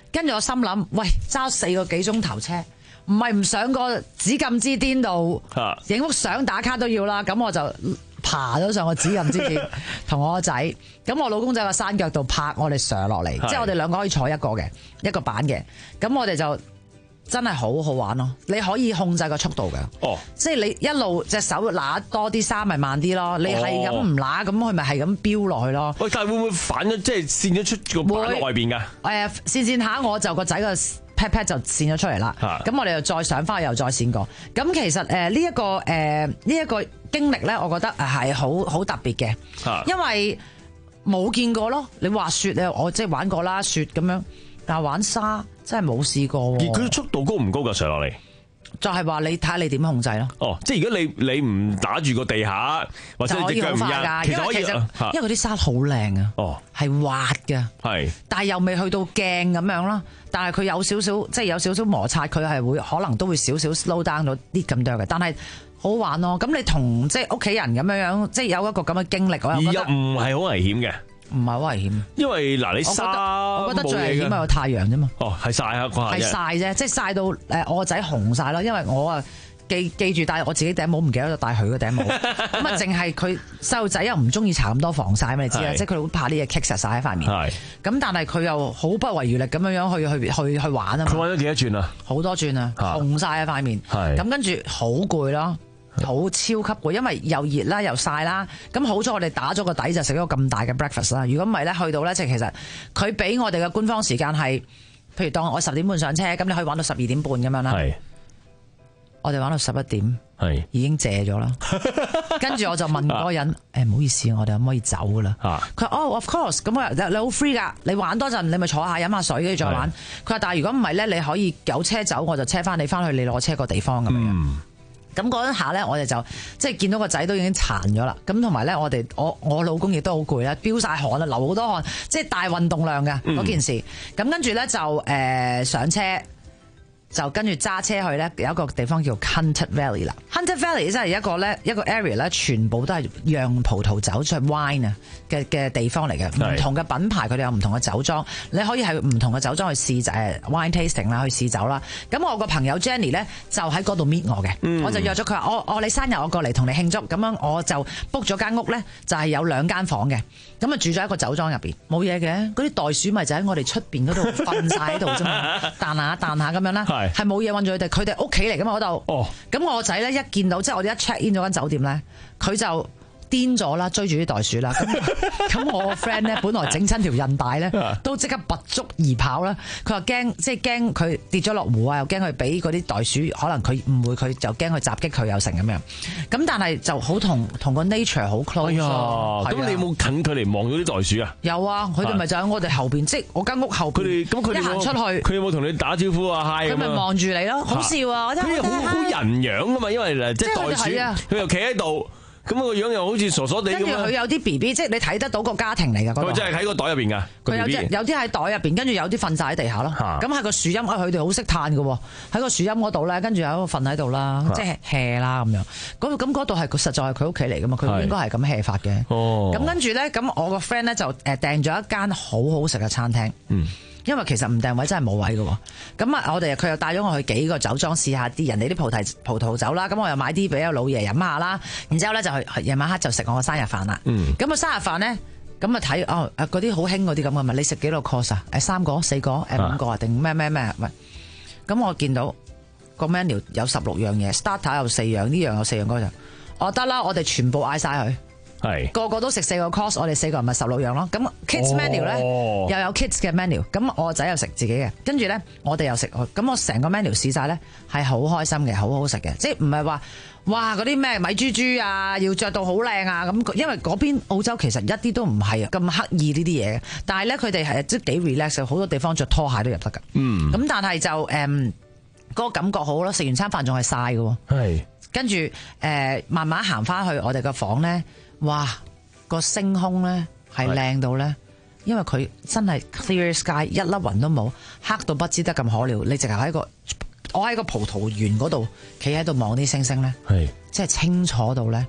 跟住我心諗，喂，揸四個幾鐘頭車，唔係唔上個紫禁之巔度影幅相打卡都要啦。咁我就爬咗上個紫禁之巔，同我個仔。咁我老公就喺個山腳度拍我哋上落嚟，即係我哋兩個可以坐一個嘅一個板嘅。咁我哋就真係好好玩咯！你可以控制個速度嘅，哦，即係你一路隻手拿多啲衫，咪慢啲咯。你係咁唔拿，咁佢咪係咁飆落去咯。喂，
但係會唔會反咗，即係跣咗出個板外邊㗎？誒，
跣跣下我就個仔個 pat pat 就跣咗出嚟啦。咁我哋又再上翻去，又再跣過。咁其實誒呢一個誒呢一個經歷咧，我覺得係好好特別嘅，因為冇見過咯。你滑雪咧，我即係玩過啦，雪咁樣，但係玩沙。真係冇試過喎！
而佢速度高唔高㗎？上落嚟
就係話你睇下你點控制咯。
哦，即係如果你你唔打住個地下，或者你隻腳唔入，其實可以。
因為嗰啲沙好靚啊，哦，係滑嘅，
係，
但係又未去到鏡咁樣啦。但係佢有少少，即係有少少摩擦，佢係會可能都會少少 slow down 到啲咁多嘅。但係好玩咯。咁你同即係屋企人咁樣樣，即係有一個咁嘅經歷，我又覺得
而又唔係好危險嘅。
唔係好危險，
因為嗱你沙，
我覺得最危險係有太陽啫嘛。
哦，係曬啊，
係曬啫，即係曬到誒我個仔紅曬咯。因為我啊記記住戴我自己頂帽，唔記得咗戴佢個頂帽。咁啊，淨係佢細路仔又唔中意搽咁多防曬，你知啦，即係佢好怕啲嘢棘實曬喺塊面。係咁，但係佢又好不遺餘力咁樣樣去去去去玩啊嘛。
佢玩咗幾多轉啊？好
多轉啊，紅曬喺塊面。係咁，跟住好攰咯。好超級攰，因為又熱啦又曬啦，咁好彩我哋打咗個底就食咗個咁大嘅 breakfast 啦。如果唔係咧，去到咧即係其實佢俾我哋嘅官方時間係，譬如當我十點半上車，咁你可以玩到十二點半咁樣啦。係，我哋玩到十一點，係已經謝咗啦。跟住我就問嗰個人，誒唔好意思，我哋可唔可以走噶啦？佢話哦 of course，咁我你好 free 噶，你玩多陣，你咪坐下飲下水，跟住再玩。佢話但係如果唔係咧，你可以有車走，我就車翻你翻去你攞車個地方咁樣。嗯咁嗰一下咧，我哋就即係見到個仔都已經殘咗啦。咁同埋咧，我哋我我老公亦都好攰啦，飆晒汗啦，流好多汗，即係大運動量嘅嗰件事。咁跟住咧就誒、呃、上車。就跟住揸車去咧，有一個地方叫 Hunter Valley 啦。Hunter Valley 真係一個咧一個 area 咧，全部都係釀葡萄酒出 wine 啊嘅嘅地方嚟嘅。唔同嘅品牌佢哋有唔同嘅酒莊，你可以喺唔同嘅酒莊去試誒 wine tasting 啦，去試酒啦。咁我個朋友 Jenny 咧就喺嗰度 meet 我嘅，嗯、我就約咗佢話：我我你生日我過嚟同你慶祝。咁樣我就 book 咗間屋咧，就係有兩間房嘅。咁啊住咗喺個酒莊入邊，冇嘢嘅。嗰啲袋鼠咪就喺我哋出邊嗰度瞓晒喺度啫嘛，彈下彈下咁樣啦。係冇嘢韞住佢哋，佢哋屋企嚟噶嘛嗰度。哦，咁我個仔咧一見到，即係我哋一 check in 咗間酒店咧，佢就癲咗啦，追住啲袋鼠啦。咁咁我個 friend 咧，本來整親條韌帶咧，都即刻拔足而跑啦。佢話驚，即係驚佢跌咗落湖啊，又驚佢俾嗰啲袋鼠，可能佢誤會佢就驚佢襲擊佢又成咁樣。咁但係就好同同個 nature 好 close。哎呀，
咁你有冇近距離望到啲袋鼠啊？
有啊，佢哋咪就喺我哋後邊，即係我間屋後邊。佢哋咁佢哋一行出去，
佢有冇同你打招呼啊？嗨咁啊！
佢咪望住你咯，好笑啊！我真係
佢好好人樣噶嘛，因為即係袋鼠，佢又企喺度。咁個樣又好似傻傻地咁。跟住佢有啲 B B， 即係你睇得到個家庭嚟㗎。佢
真
係喺個袋入邊㗎。佢
有啲有啲喺袋入邊，跟住有啲瞓晒喺地下咯。咁喺個樹蔭，佢哋好識嘆㗎喎。喺個樹蔭嗰度咧，跟住喺度瞓喺度啦，即係 hea 啦咁樣。咁咁嗰度係實在係佢屋企嚟㗎嘛？佢應該係咁 hea 法嘅。哦。咁跟住咧，咁我個 friend 咧就誒訂咗一間好好食嘅餐廳。嗯。因為其實唔訂位真係冇位嘅喎，咁啊我哋佢又帶咗我去幾個酒莊試下啲人哋啲葡萄葡萄酒啦，咁我又買啲俾個老爺飲下啦，然之後咧就去夜晚黑就食我個生日飯啦。嗯，咁啊生日飯咧，咁啊睇哦嗰啲好興嗰啲咁嘅嘛，你食幾多 course 啊？誒三個、四個、誒五個啊？定咩咩咩？喂，咁我見到個 menu 有十六樣嘢 ，starter 有四樣，呢樣有四樣嗰陣，我得啦，我哋全部嗌晒佢。係個個都食四個 course，我哋四個人咪十六樣咯。咁 kids menu 咧、哦、又有 kids 嘅 menu，咁我個仔又食自己嘅，跟住咧我哋又食，咁我成個 menu 試晒咧係好開心嘅，好好食嘅，即係唔係話哇嗰啲咩米豬豬啊，要着到好靚啊咁，因為嗰邊澳洲其實一啲都唔係咁刻意呢啲嘢，但係咧佢哋係即係幾 relax， 好多地方着拖鞋都入得噶。嗯，咁但係就誒嗰、嗯嗰個感覺好咯，食完餐飯仲係晒嘅。係，跟住誒慢慢行翻去我哋個房咧。哇！個星空咧係靚到咧，因為佢真係 clear sky， 一粒雲都冇，黑到不知得咁可憐。你直頭喺個我喺個葡萄園嗰度企喺度望啲星星咧，係即係清楚到咧，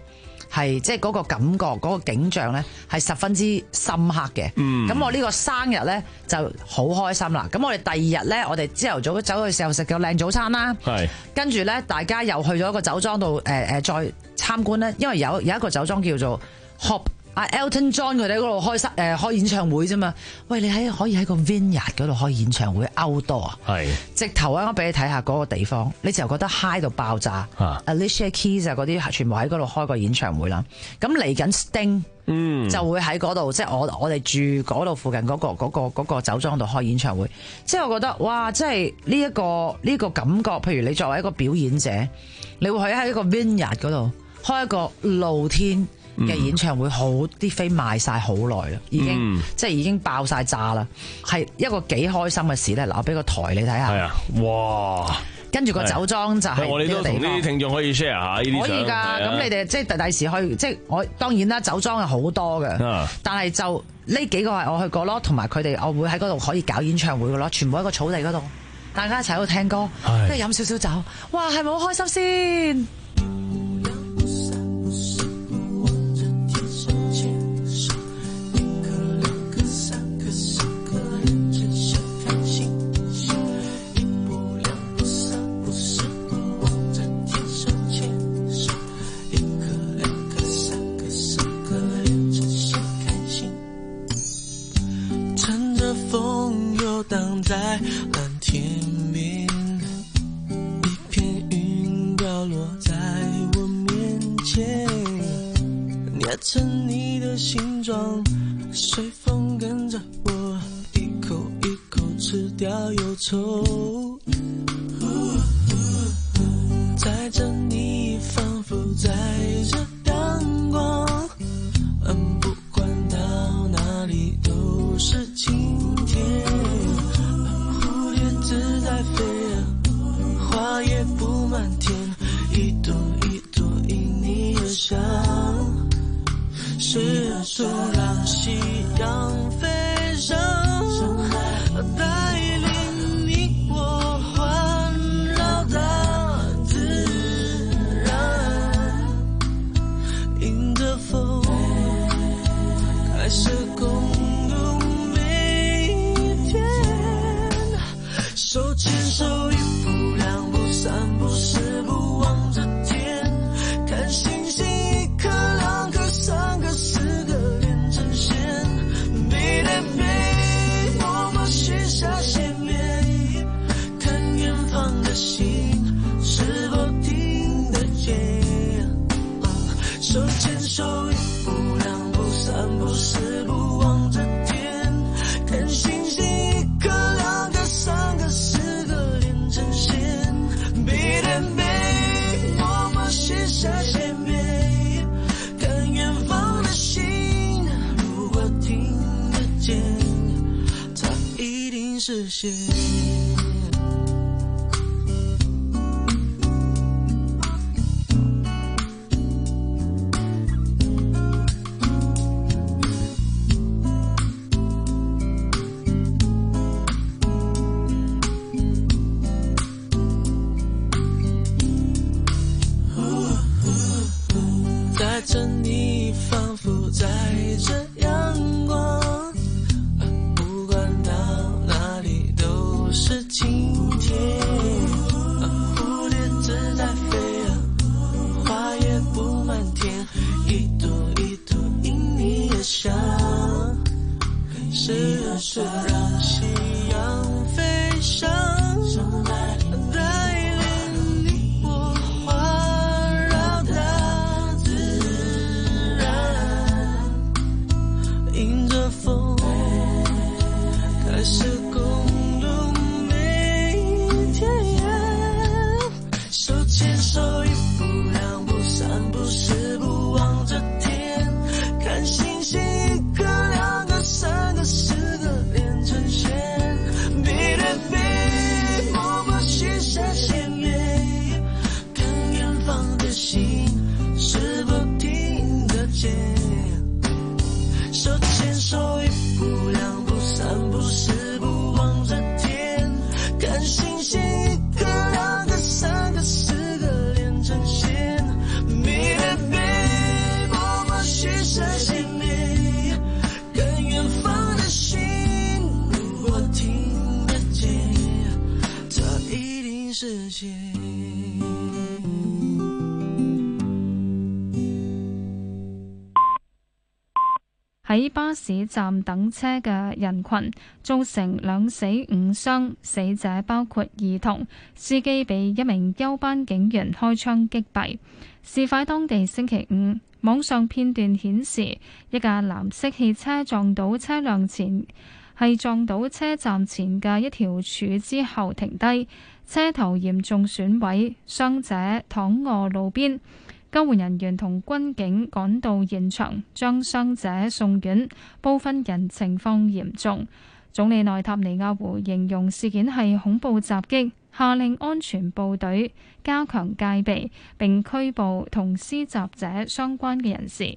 係即係嗰個感覺嗰、嗰個景象咧係十分之深刻嘅。咁、嗯、我呢個生日咧就好開心啦。咁我哋第二日咧，我哋朝頭早走去時候食個靚早餐啦。係跟住咧，大家又去咗一個酒莊度誒誒再參觀咧，因為有有一個酒莊叫做 Hop。阿 Elton John 佢哋喺嗰度開室誒開演唱會啫嘛，喂，你喺可以喺個 vineyard 嗰度開演唱會 outdoor 啊，係直頭啊！我俾你睇下嗰個地方，你就覺得 high 到爆炸。啊、Alicia Keys 啊嗰啲全部喺嗰度開個演唱會啦。咁嚟緊 Sting 嗯就會喺嗰度，即係我我哋住嗰度附近嗰、嗰個嗰、嗰個嗰個酒莊度開演唱會。即係我覺得哇，即係呢一個呢、呢個感覺，譬如你作為一個表演者，你會喺喺一個 vineyard 嗰度開一個露天嘅演唱會，好啲飛賣晒好耐啦，已經、嗯、即係已經爆晒炸啦，係一個幾開心嘅事咧。嗱，我俾個台你睇下，係啊，哇！跟住個酒莊就係我哋都同啲聽眾可以 share 下呢啲，可以㗎。咁你哋即係第第時可以，即係我當然啦，酒莊係好多嘅，啊、但係就呢幾個係我去過咯，同埋佢哋我會喺嗰度可以搞演唱會嘅咯，全部喺個草地嗰度，大家一齊喺度聽歌，跟住飲少少酒，哇，係咪好開心先？
荡在蓝天边，一片云掉落在我面前，捏成你的形状，随风跟着我，一口一口吃掉忧愁。在这你仿佛在这阳光，嗯，不管到哪里都是晴天。自在飞，花也布满天，一朵一朵因你而香。是是让夕阳飞上，带领你我环绕大自然，迎着风，开始共度每一天。手牵手，一步两步三步四步望着天，看星星一颗两颗三个四个连成线，背对背我们许下心愿，看远方的星是否听得见。手牵手，一步两步三步四步望着天，看星星一颗两颗三个四个连成线，背对背我们许下心愿，看远方的星如果听得见，它一定实现。在这你仿佛在这阳光，不管到哪里都是晴天。蝴蝶自在飞，花也布满天，一朵一朵因你而香。是是让夕阳飞上，带领你我环绕大自然，迎着风，开始共度每一天。手牵手，一步两步三步四步望着天，看星星一颗两个三个四个连成线，背对背
喺巴士站等車嘅人群造成兩死五傷，死者包括兒童，司機被一名休班警員開槍擊斃。事發當地星期五，網上片段顯示一架藍色汽車撞到車輛前係撞到車站前嘅一條柱之後停低，車頭嚴重損毀，傷者躺臥路邊。救援人員同軍警趕到現場，將傷者送院，部分人情況嚴重。總理內塔尼亞胡形容事件係恐怖襲擊，下令安全部隊加強戒備，並拘捕同施襲者相關嘅人士。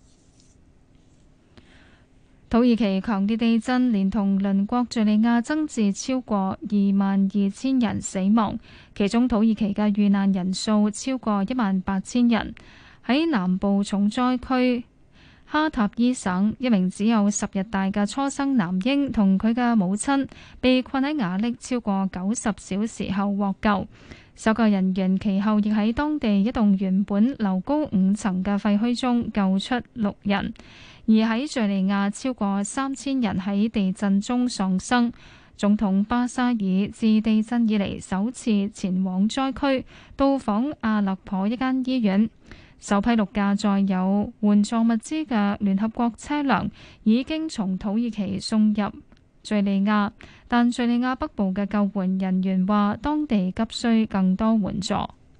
土耳其強烈地震連同鄰國敘利亞增至超過二萬二千人死亡，其中土耳其嘅遇難人數超過一萬八千人。喺南部重災區哈塔伊省，一名只有十日大嘅初生男嬰同佢嘅母親被困喺瓦礫超過九十小時後獲救，搜救人員其後亦喺當地一棟原本樓高五層嘅廢墟中救出六人。而喺敘利亞，超過三千人喺地震中喪生。總統巴沙爾自地震以嚟首次前往災區，到訪阿勒頗一間醫院。首批六架載有援助物資嘅聯合國車輛已經從土耳其送入敘利亞，但敘利亞北部嘅救援人員話，當地急需更多援助。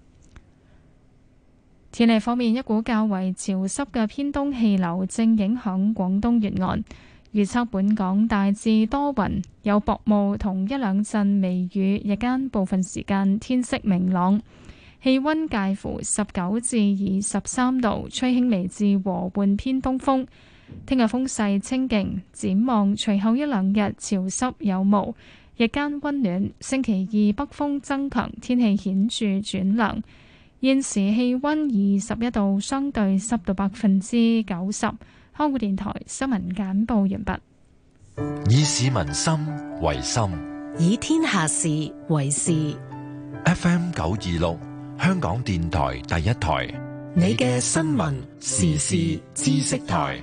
天氣方面，一股較為潮濕嘅偏東氣流正影響廣東沿岸，預測本港大致多雲，有薄霧同一兩陣微雨，日間部分時間天色明朗，氣溫介乎十九至二十三度，吹輕微至和緩偏東風。聽日風勢清勁，展望隨後一兩日潮濕有霧，日間溫暖。星期二北風增強，天氣顯著轉涼。現時氣溫二十一度，相對濕度百分之九十。香港電台新聞簡報完畢。
以市民心為心，
以天下事為事。
F M 九二六，香港電台第一台，
你嘅新聞時事知識台。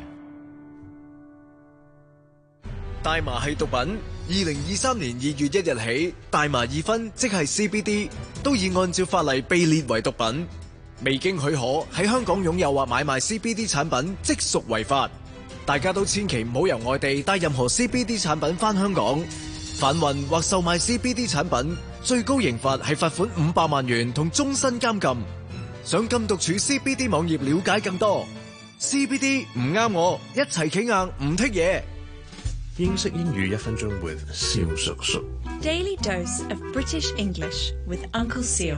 大麻係毒品。二零二三年二月一日起，大麻二酚即係 C B D 都已按照法例被列為毒品。未經許可喺香港擁有或買賣 C B D 產品，即屬違法。大家都千祈唔好由外地帶任何 C B D 產品返香港。販運或售賣 C B D 產品，最高刑罰係罰款五百萬元同終身監禁。上禁毒處 C B D 網頁了解更多。C B D 唔啱我，一齊企硬唔剔嘢。
英式英語一分鐘 with 蕭叔叔。
Daily dose of British English with Uncle Seal。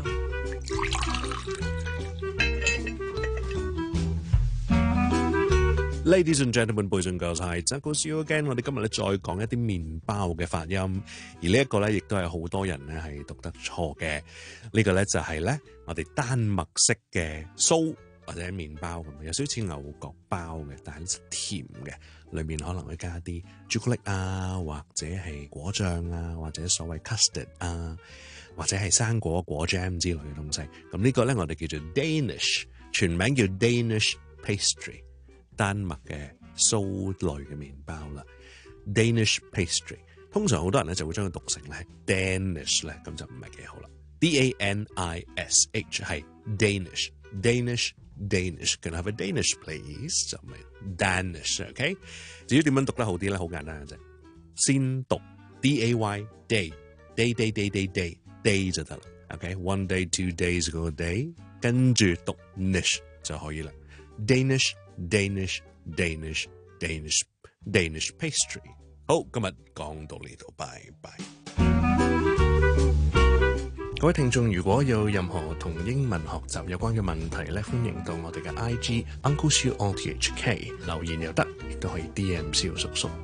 Ladies and gentlemen, boys and girls, hi, it's Uncle Seal again。我哋今日咧再講一啲麵包嘅發音，而呢一個咧亦都係好多人咧係讀得錯嘅。呢個咧就係咧我哋丹麥式嘅酥或者麵包咁，有少少似牛角包嘅，但係甜嘅。裏面可能會加啲朱古力啊，或者係果醬啊，或者所謂 custard 啊，或者係生果果 jam 之類嘅東西。咁呢個咧我哋叫做 Danish， 全名叫 Danish pastry， 丹麥嘅酥類嘅麵包啦。Danish pastry 通常好多人咧就會將佢讀成咧 Danish 咧，咁就唔係幾好啦。D A N I S H 係 Danish，Danish。Danish, can I have a Danish please? 就唔係 Danish，OK？、Okay? 至於點樣讀得好啲咧，好簡單嘅啫。先讀 D A Y day day day day day day day 就得啦。OK，one、okay? day two days go day， 跟住讀 nish 就可以啦。Danish Danish Danish Danish Danish pastry。好，今日講到呢度，拜拜。各位聽眾，如果有任何同英文學習有關嘅問題咧，歡迎到我哋嘅 I G Uncle Siu O T H K 留言又得，亦都可以 D M 蕭叔叔。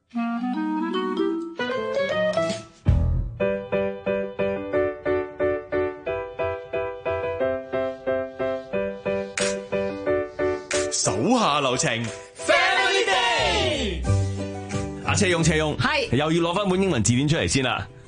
手下留情 ，Family Day。阿車勇，車勇係又要攞翻本英文字典出嚟先啦。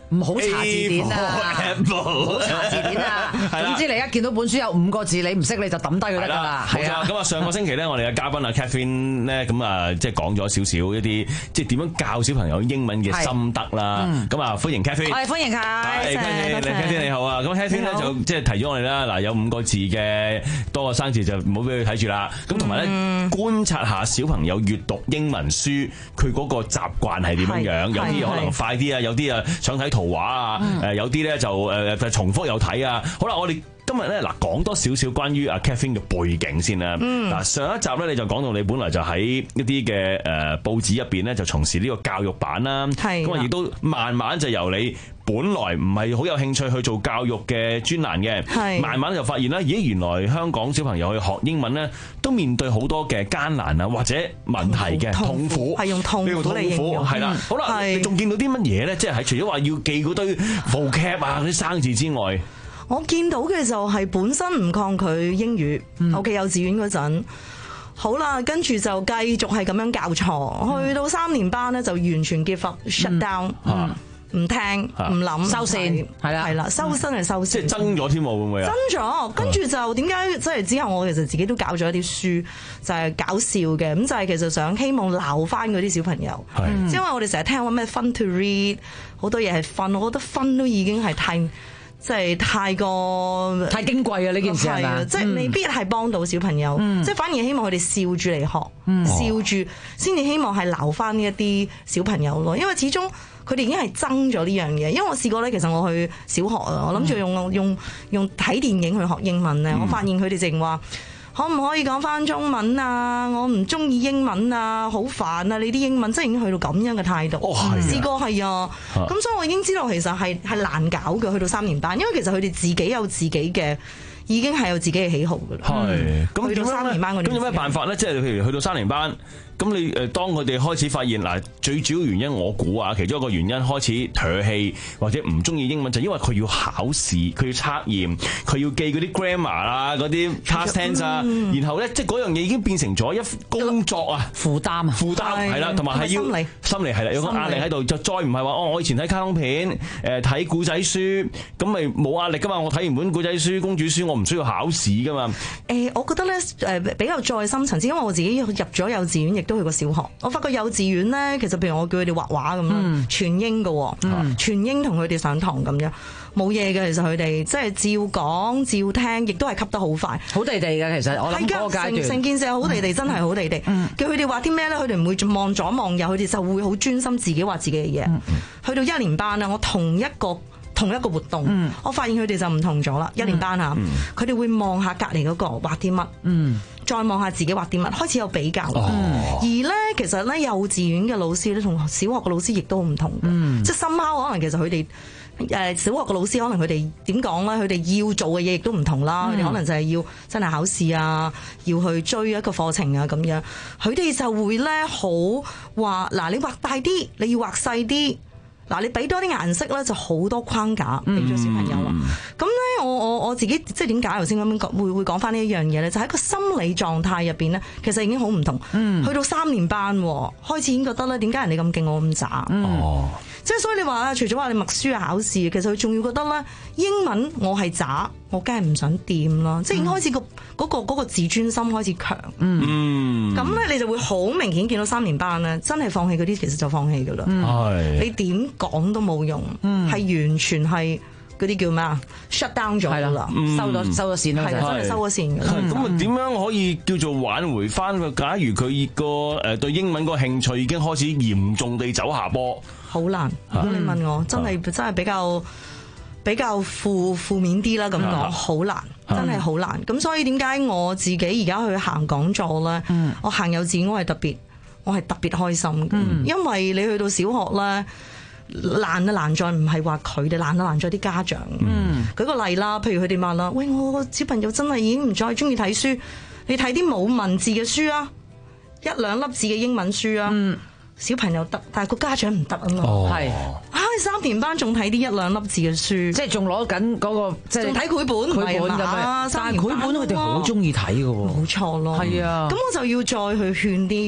唔好查字典啊！唔好查字典啊！總之你一見到本書有五個字你唔識你就抌低佢得㗎啦。
係啊，咁啊上個星期咧，我哋嘅嘉賓啊 Catherine 咧，咁啊即係講咗少少一啲即係點樣教小朋友英文嘅心得啦。咁啊歡迎 Catherine，
係歡迎佢。
係 Catherine 你好啊！咁 Catherine 咧就即係提咗我哋啦。嗱有五個字嘅多個生字就唔好俾佢睇住啦。咁同埋咧觀察下小朋友閱讀英文書佢嗰個習慣係點樣樣，有啲可能快啲啊，有啲啊想睇圖畫啊，誒有啲咧就誒重複又睇啊。好啦，我哋今日咧嗱講多少少關於阿 Catherine 嘅背景先啦。嗱、嗯、上一集咧你就講到你本來就喺一啲嘅誒報紙入邊咧就從事呢個教育版啦，咁啊亦都慢慢就由你本來唔係好有興趣去做教育嘅專欄嘅，慢慢就發現啦，咦原來香港小朋友去學英文咧都面對好多嘅艱難啊或者問題嘅痛苦，
係用痛苦嚟形容，
係啦。好啦，你仲見到啲乜嘢咧？即係除咗話要記嗰堆 vocab 啊嗰啲生字之外，
我見到嘅就係本身唔抗拒英語。嗯、我嘅幼稚園嗰陣，好啦，跟住就繼續係咁樣教錯，嗯、去到三年班咧就完全 give up、嗯、shut down，唔、嗯、聽唔諗、啊、
收線，係啦係啦，
收身係收線，
即係爭咗添喎，會唔會啊？
爭咗，跟住就點解？即係之後我其實自己都搞咗一啲書，就係、是、搞笑嘅，咁就係其實想希望鬧翻嗰啲小朋友，因為我哋成日聽話咩 fun to read， 好多嘢係 fun， 我覺得 fun 都已經係太。即係太過
太矜貴啊！呢件事係嘛？
即係未必係幫到小朋友，嗯、即係反而希望佢哋笑住嚟學，嗯、笑住先至希望係鬧翻呢一啲小朋友咯。因為始終佢哋已經係憎咗呢樣嘢。因為我試過咧，其實我去小學啊，我諗住用、嗯、用用睇電影去學英文咧，嗯、我發現佢哋淨話。可唔可以講翻中文啊？我唔中意英文啊，好煩啊！你啲英文真係已經去到咁樣嘅態度。哦，係試過係啊。咁所以我已經知道其實係係難搞嘅，去到三年班，因為其實佢哋自己有自己嘅，已經係有自己嘅喜好㗎啦。
係。咁
去到三年班嗰啲，
咁有咩辦法咧？即係譬如去到三年班。咁你誒當佢哋開始發現嗱，最主要原因我估啊，其中一個原因開始唾棄或者唔中意英文，就因為佢要考試，佢要測驗，佢要記嗰啲 grammar 啊，嗰啲 past tense 啊，嗯、然後咧即係嗰樣嘢已經變成咗一工作啊，
負擔啊，
負擔係啦，同埋係要心理心理係啦，有個壓力喺度，就再唔係話哦，我以前睇卡通片誒睇古仔書，咁咪冇壓力噶嘛，我睇完本古仔書、公主書，我唔需要考試噶嘛。誒，
我覺得咧誒比較再深層次，因為我自己入咗幼稚園，亦都去過小學。我發覺幼稚園咧，其實譬如我叫佢哋畫畫咁樣，嗯、全英嘅，嗯、全英同佢哋上堂咁樣，冇嘢嘅。其實佢哋即係照講照聽，亦都係吸得好快，
好地地嘅。其實我諗嗰個階段，
成件事係好地地，嗯、真係好地地。嗯、叫佢哋畫啲咩咧？佢哋唔會望左望右，佢哋就會好專心自己畫自己嘅嘢。嗯、去到一年班啦，我同一個。同一個活動，嗯、我發現佢哋就唔同咗啦。嗯、一年班嚇，佢哋、嗯、會望下隔離嗰個畫啲乜，嗯、再望下自己畫啲乜，開始有比較。哦、而咧，其實咧幼稚園嘅老師咧，同小學嘅老師亦都唔同嘅。嗯、即係深刻，可能其實佢哋誒小學嘅老師，可能佢哋點講咧？佢哋要做嘅嘢亦都唔同啦。佢哋、嗯、可能就係要真係考試啊，要去追一個課程啊咁樣。佢哋就會咧好話嗱，你畫大啲，你要畫細啲。嗱，你俾多啲顏色咧，就好多框架俾咗小朋友啦。咁咧、嗯，我我我自己即係點解頭先咁樣講會會講翻呢一樣嘢咧？就喺、是、個心理狀態入邊咧，其實已經好唔同。嗯、去到三年班開始已經覺得咧，點解人哋咁勁，我咁渣？哦，即係所以你話除咗話你默書啊考試，其實佢仲要覺得咧，英文我係渣，我梗係唔想掂啦。嗯、即係已經開始、嗰個嗰、嗰個嗰個自尊心開始強。嗯，咁咧你就會好明顯見到三年班咧，真係放棄嗰啲，其實就放棄噶啦。嗯、你點講都冇用，係、嗯、完全係嗰啲叫咩啊 shut down 咗啦，收咗收咗線啦，係真係收咗線嘅。
咁啊點樣可以叫做挽回翻？假如佢個誒對英文個興趣已經開始嚴重地走下坡，
好難。如果你問我，真係真係比較比較負負面啲啦，咁講好難，真係好難。咁所以點解我自己而家去行講座咧？嗯、我行幼稚園我係特別，我係特別開心嘅，嗯、因為你去到小學咧。難啊難在唔係話佢哋難啊難在啲家長。嗯，舉個例啦，譬如佢哋問啦，喂，我個小朋友真係已經唔再中意睇書，你睇啲冇文字嘅書啊，一兩粒字嘅英文書啊。嗯，小朋友得，但係個家長唔得啊嘛。哦，係啊，三年班仲睇啲一兩粒字嘅書，即
係仲攞緊嗰個即係
仲睇繪本，
繪本咁樣。但係繪本佢哋好中意睇嘅喎。
冇錯咯，係啊。咁我就要再去勸啲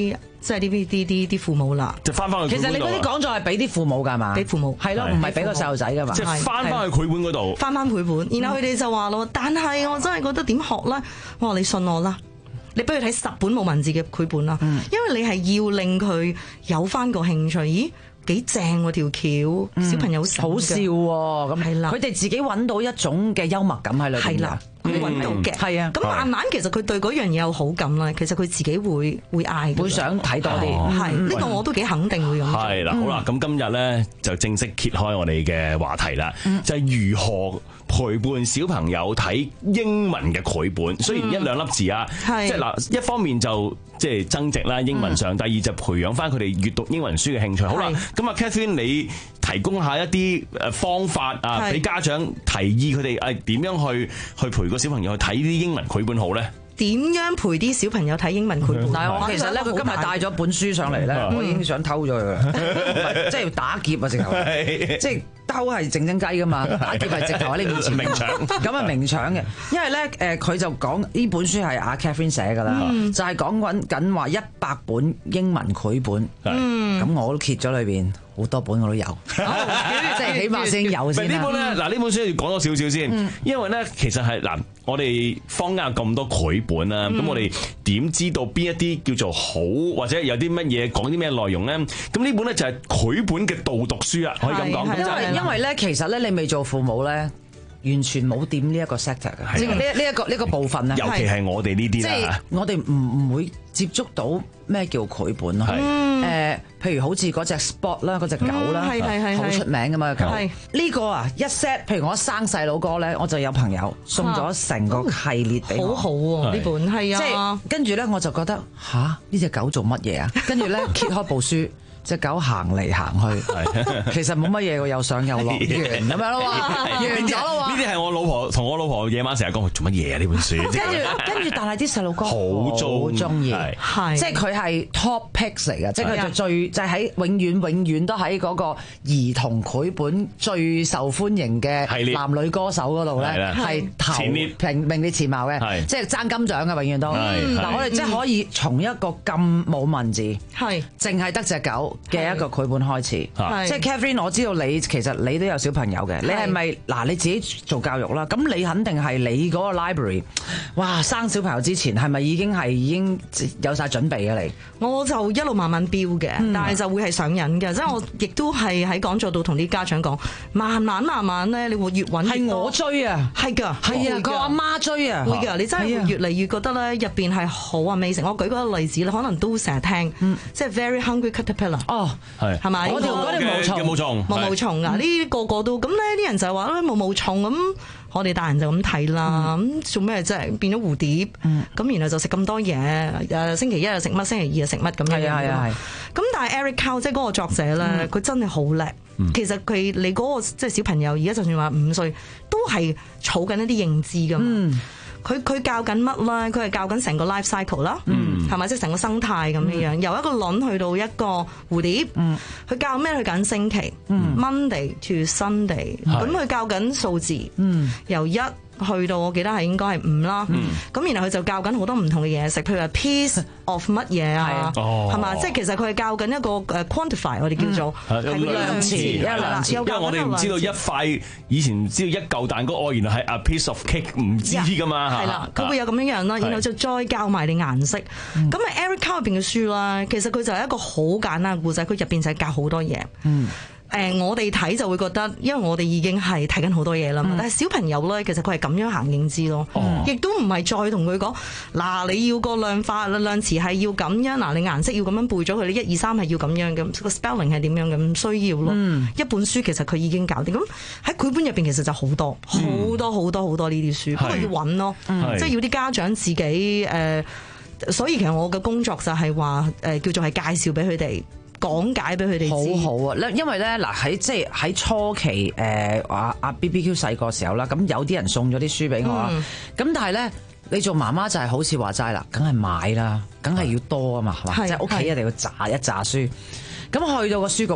即係啲啲啲啲父母啦。
就翻翻去。
其實你嗰啲講座係俾啲父母㗎嘛？
俾父母
係咯，唔係俾個細路仔㗎嘛？
即係翻翻去繪本嗰度。
翻翻繪本，然後佢哋就話咯，但係我真係覺得點學咧？我話你信我啦。你不如睇十本冇文字嘅繪本啦，嗯、因為你係要令佢有翻個興趣。咦，幾正喎條橋，嗯、小朋友
好笑喎，咁係啦，佢哋自己揾到一種嘅幽默感喺裏邊。係啦，
佢揾到嘅。係啊，咁慢慢其實佢對嗰樣嘢有好感啦，其實佢自己會會嗌，會
想睇多啲。
係呢、呢個我都幾肯定會咁。
係啦，好啦，咁今日咧就正式揭開我哋嘅話題啦，嗯、就係如何陪伴小朋友睇英文嘅繪本，雖然一兩粒字啊，嗯、即係嗱，一方面就即係增值啦，英文上；嗯、第二就培養翻佢哋閱讀英文書嘅興趣。好啦，咁啊 Catherine， 你提供下一啲誒方法啊，俾家長提議佢哋誒點樣去去陪個小朋友去睇啲英文繪本好咧？
點樣陪啲小朋友睇英文繪本？
但係我其實咧，佢今日帶咗本書上嚟咧，嗯、我已經想偷咗佢，即係打劫啊！直頭，即係偷係靜靜雞噶嘛，打劫係直頭喺你面前明搶，咁啊明搶嘅。因為咧誒，佢就講呢本書係阿 Catherine 寫㗎啦，嗯、就係講緊緊話一百本英文繪本，咁、嗯、我都揭咗裏邊。好多本我都有，即係起碼先有先啦。
呢本咧，嗱呢本書要講多少少先，嗯、因為咧其實係嗱，我哋坊間有咁多繪本啦，咁、嗯、我哋點知道邊一啲叫做好，或者有啲乜嘢講啲咩內容咧？咁呢本咧就係繪本嘅導讀書啊，可以咁講。
因為因為咧，其實咧你未做父母咧，完全冇掂呢一個 sector 嘅，呢呢一個呢個部分啊。
尤其係我哋呢啲啦，
即係我哋唔唔會接觸到咩叫繪本咯。誒，譬如好似嗰隻 Spot 啦，嗰隻狗啦，好出名噶嘛狗。呢個啊一 set，譬如我生細佬哥咧，我就有朋友送咗成個系列俾我，
好好喎呢本係啊。
即係跟住咧，我就覺得吓呢隻狗做乜嘢啊？跟住咧揭開部書。隻狗行嚟行去，其實冇乜嘢喎，又上又落完咁樣咯喎，完咗咯喎。
呢啲係我老婆同我老婆夜晚成日講，做乜嘢啊呢本書？
跟住跟住，但係啲細路哥
好中
中意，係即係佢係 top picks 嚟嘅，即係佢就最就喺永遠永遠都喺嗰個兒童繪本最受歡迎嘅男女歌手嗰度咧，係頭名名列前茅嘅，即係爭金獎嘅永遠都。嗱，我哋即係可以從一個咁冇文字，係淨係得隻狗嘅一個繪本開始，即係 Catherine， 我知道你其實你都有小朋友嘅，你係咪嗱你自己做教育啦？咁你肯定係你嗰個 library， 哇！生小朋友之前係咪已經係已經有晒準備嘅你？
我就一路慢慢標嘅，嗯、但係就會係上癮嘅，即係、嗯、我亦都係喺講座度同啲家長講，慢慢慢慢咧，你會越揾越多。係我追啊，係㗎，
係啊，個阿媽追啊，
會㗎，你真係會越嚟越覺得咧入邊係好 amazing。我舉個例子咧，可能都成日聽，嗯、即係 Very Hungry Caterpillar。哦，
係，
係咪？
嗰條嗰條毛蟲，
毛蟲，
毛毛蟲啊！呢啲個個都咁咧，啲人就係話咧毛毛蟲咁，我哋大人就咁睇啦。咁做咩啫？變咗蝴蝶，咁然後就食咁多嘢。誒，星期一又食乜，星期二又食乜咁樣。係啊係啊係。咁但係 Eric Carle 即係嗰個作者咧，佢真係好叻。其實佢你嗰個即係小朋友，而家就算話五歲，都係儲緊一啲認知噶嘛。佢佢教緊乜咧？佢係教緊成個 life cycle 啦，係咪？即係成個生態咁樣樣，由一個卵去到一個蝴蝶。佢教咩？佢揀星期，Monday to Sunday。咁佢教緊數字，由一去到我記得係應該係五啦。咁然後佢就教緊好多唔同嘅嘢食，譬如話 piece of 乜嘢啊，係嘛？即係其實佢係教緊一個誒 quantify，我哋叫做係量詞，
因為我哋唔知道一塊以前知道一嚿蛋糕，哦，原來係 a piece of cake， 唔知㗎嘛。
係啦，佢會有咁樣樣啦，然後就再教埋你顏色。咁啊 Eric Carle 入邊嘅書啦，其實佢就係一個好簡單嘅故仔，佢入邊就係教好多嘢。誒、呃，我哋睇就會覺得，因為我哋已經係睇緊好多嘢啦嘛。嗯、但係小朋友咧，其實佢係咁樣行認知咯，亦、哦、都唔係再同佢講嗱，你要個量化量詞係要咁樣，嗱你顏色要咁樣背咗佢，你一二三係要咁樣嘅，個 spelling 係點樣嘅，唔需要咯。嗯、一本書其實佢已經搞掂。咁喺繪本入邊其實就好多好、嗯、多好多好多呢啲書，不過要揾咯，嗯、即係要啲家長自己誒、呃。所以其實我嘅工作就係話誒，叫做係介紹俾佢哋。講解俾佢哋知，
好好啊！因為咧嗱喺即係喺初期誒阿阿 B B Q 細個時候啦，咁有啲人送咗啲書俾我啊，咁、嗯、但係咧你做媽媽就係好似話齋啦，梗係買啦，梗係要多啊嘛，係嘛？即係屋企一定要炸一炸書，咁去到個書局咧，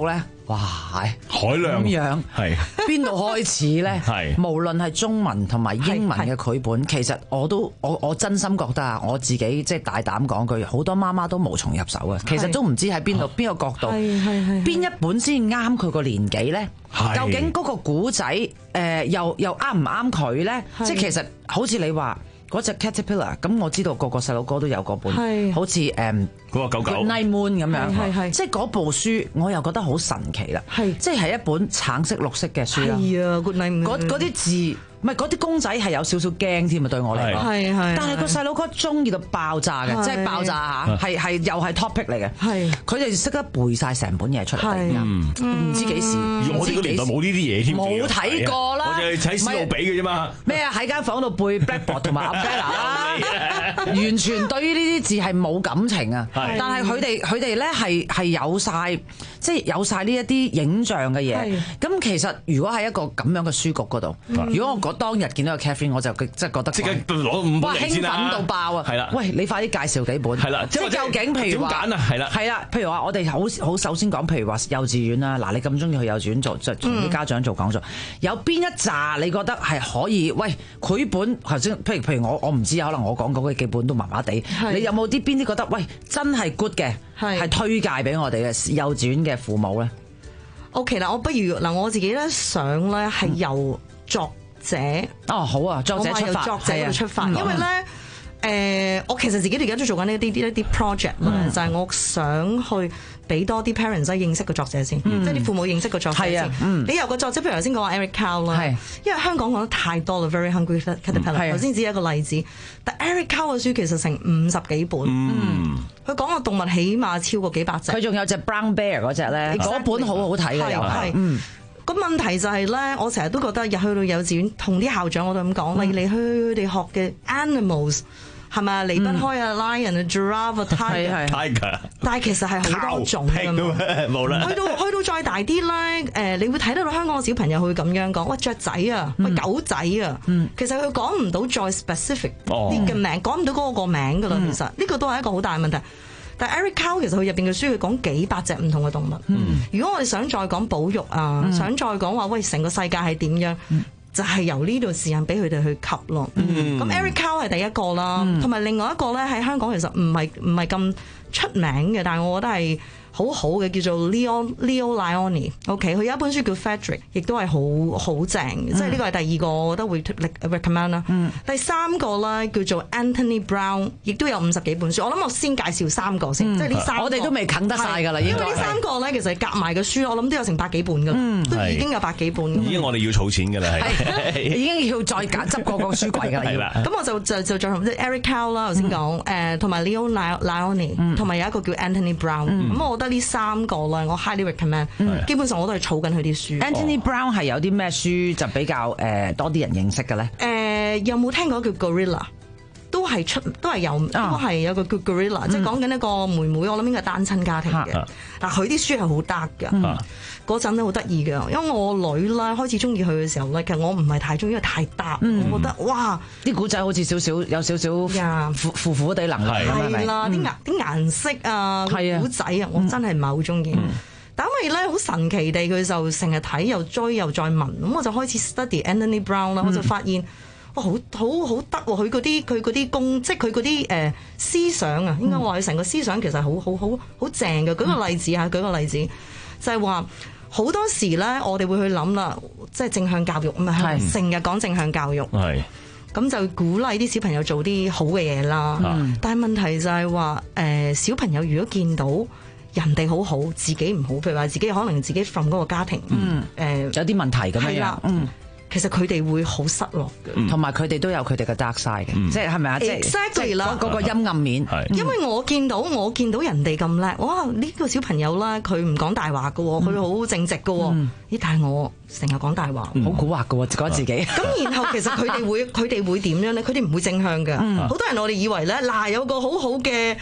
哇，
海量
咁樣
係
邊度開始咧？
係
無論係中文同埋英文嘅繪本，其實我都我我真心覺得啊，我自己即係大膽講句，好多媽媽都無從入手啊。其實都唔知喺邊度邊個角度，邊一本先啱佢個年紀咧？究竟嗰個古仔誒又又啱唔啱佢咧？即係其實好似你話。嗰隻 Caterpillar， 咁我知道個個細路哥都有嗰本，好似誒
嗰個狗狗
Good Night Moon 咁樣，即係嗰部書我又覺得好神奇啦，即係係一本橙色綠色嘅書啦，
係啊 Good Night Moon，
嗰嗰啲字。唔係嗰啲公仔係有少少驚添啊！對我嚟講，
係係，
但係個細佬哥中意到爆炸嘅，即係爆炸嚇，係係又係 topic 嚟嘅。係佢哋識得背晒成本嘢出嚟，唔知幾時。
我哋個年代冇呢啲嘢添，
冇睇過啦。
我哋睇史努比嘅啫嘛。
咩啊？喺間房度背 Blackboard 同埋 Umbrella 啦，完全對於呢啲字係冇感情啊！但係佢哋佢哋咧係係有晒，即係有晒呢一啲影像嘅嘢。咁其實如果喺一個咁樣嘅書局嗰度，如果我嗰當日見到個 Catherine， 我就即係覺得
即刻攞五本嚟先啦！
哇，興奮到爆啊！係啦，喂，你快啲介紹幾本。係啦，即係究竟譬如話
點揀啊？係啦，
係啦，譬如話我哋好好首先講，譬如話幼稚園啦，嗱，你咁中意去幼稚園做，就同啲家長做講座，有邊一紮你覺得係可以？喂，繪本頭先，譬如譬如我我唔知，可能我講嗰幾本都麻麻地，你有冇啲邊啲覺得喂真係 good 嘅，係推介俾我哋嘅幼稚園嘅父母咧
？OK 啦，我不如嗱我自己咧想咧係由作者
哦好啊，作者出發，
作者嗰度出發，因為咧誒、呃，我其實自己而家都做緊呢啲啲一啲 project 啦、嗯，就係我想去俾多啲 parents 認識個作者先，嗯、即係啲父母認識個作者先。嗯、你由個作者，譬如頭先講話 Eric Carle 啦，因為香港講得太多啦 ，Very Hungry Caterpillar，頭先只係一個例子，但 Eric Carle 嘅書其實成五十幾本，佢、嗯、講個動物起碼超過幾百隻，
佢仲有隻 Brown Bear 嗰隻咧，嗰本好好睇嘅又係。
個問題就係咧，我成日都覺得入去到幼稚園，同啲校長我都咁講，嚟嚟去去佢哋學嘅 animals 係咪啊？離不開啊 lion 啊 giraffe 啊 tiger
tiger，
但係其實係好多種㗎嘛。
冇啦。
去到去到再大啲咧，誒，你會睇得到香港嘅小朋友會咁樣講，喂雀仔啊，喂狗仔啊，其實佢講唔到再 specific 啲嘅名，講唔到嗰個名㗎啦。其實呢個都係一個好大嘅問題。但 Eric Carle 其實佢入邊嘅書，佢講幾百隻唔同嘅動物。嗯、如果我哋想再講保育啊，嗯、想再講話喂成個世界係點樣，嗯、就係由呢度時間俾佢哋去吸咯。咁、嗯、Eric Carle 係第一個啦，同埋、嗯、另外一個咧喺香港其實唔係唔係咁出名嘅，但係我覺得係好好嘅，叫做 Leo Leo Lionni。OK， 佢有一本書叫 Frederick， 亦都係好好正嘅，即係呢個係第二個，我覺得會 recommend 啦。嗯、第三個咧叫做 Anthony Brown， 亦都有五十幾本書。我諗我先介紹三個先，嗯、即係呢三個。我哋都未啃得晒㗎啦，因為呢三個咧其實夾埋嘅書，我諗都有成百幾本㗎啦，嗯、都已經有百幾本。
已經我哋要儲錢㗎啦，係
已經要再揀執過個書櫃㗎啦。係啦。
咁我就就就再同即係 Eric Carle 啦，頭先講誒，同埋 Leo Lionni， 同埋有一個叫 Anthony Brown。咁我覺得呢三個咧，我 highly recommend。基本上我都係儲緊佢啲書。
Anthony Brown 係有啲咩書就比較誒多啲人認識嘅咧？
誒有冇聽過叫 Gorilla？都係出都係有，都係有個叫 Gorilla，即係講緊一個妹妹，我諗應該係單親家庭嘅。但佢啲書係好得㗎。嗰陣咧好得意嘅，因為我女咧開始中意佢嘅時候咧，其實我唔係太中意，因為太搭。我覺得哇，
啲古仔好似少少有少少苦苦苦地能量咁
係啦，啲顏啲顏色啊，古仔啊，我真係唔係好中意。但因為咧好神奇地，佢就成日睇又追又再聞，咁我就開始 study Anthony Brown 啦，我就發現哇，好好好得喎！佢嗰啲佢嗰啲公，即係佢嗰啲誒思想啊，應該話佢成個思想其實好好好好正嘅。舉個例子嚇，舉個例子就係話。好多時咧，我哋會去諗啦，即係正向教育，唔係成日講正向教育，咁就鼓勵啲小朋友做啲好嘅嘢啦。嗯、但係問題就係話，誒、呃、小朋友如果見到人哋好好，自己唔好，譬如話自己可能自己 from 嗰個家庭，誒、
嗯呃、有啲問題咁樣樣。嗯
其實佢哋會好失落嘅，
同埋佢哋都有佢哋嘅 dark side 嘅，嗯、即係係咪啊？Exactly 啦，嗰個陰暗面。
因為我見到我見到人哋咁叻，哇！呢、呢個小朋友啦，佢唔講大話嘅，佢好、嗯、正直嘅。咦、嗯？但係我成日講大話，好、
嗯、蠱惑嘅，覺得自己。
咁然後其實佢哋會佢哋會點樣咧？佢哋唔會正向嘅。好、嗯、多人我哋以為咧，嗱有個好好嘅。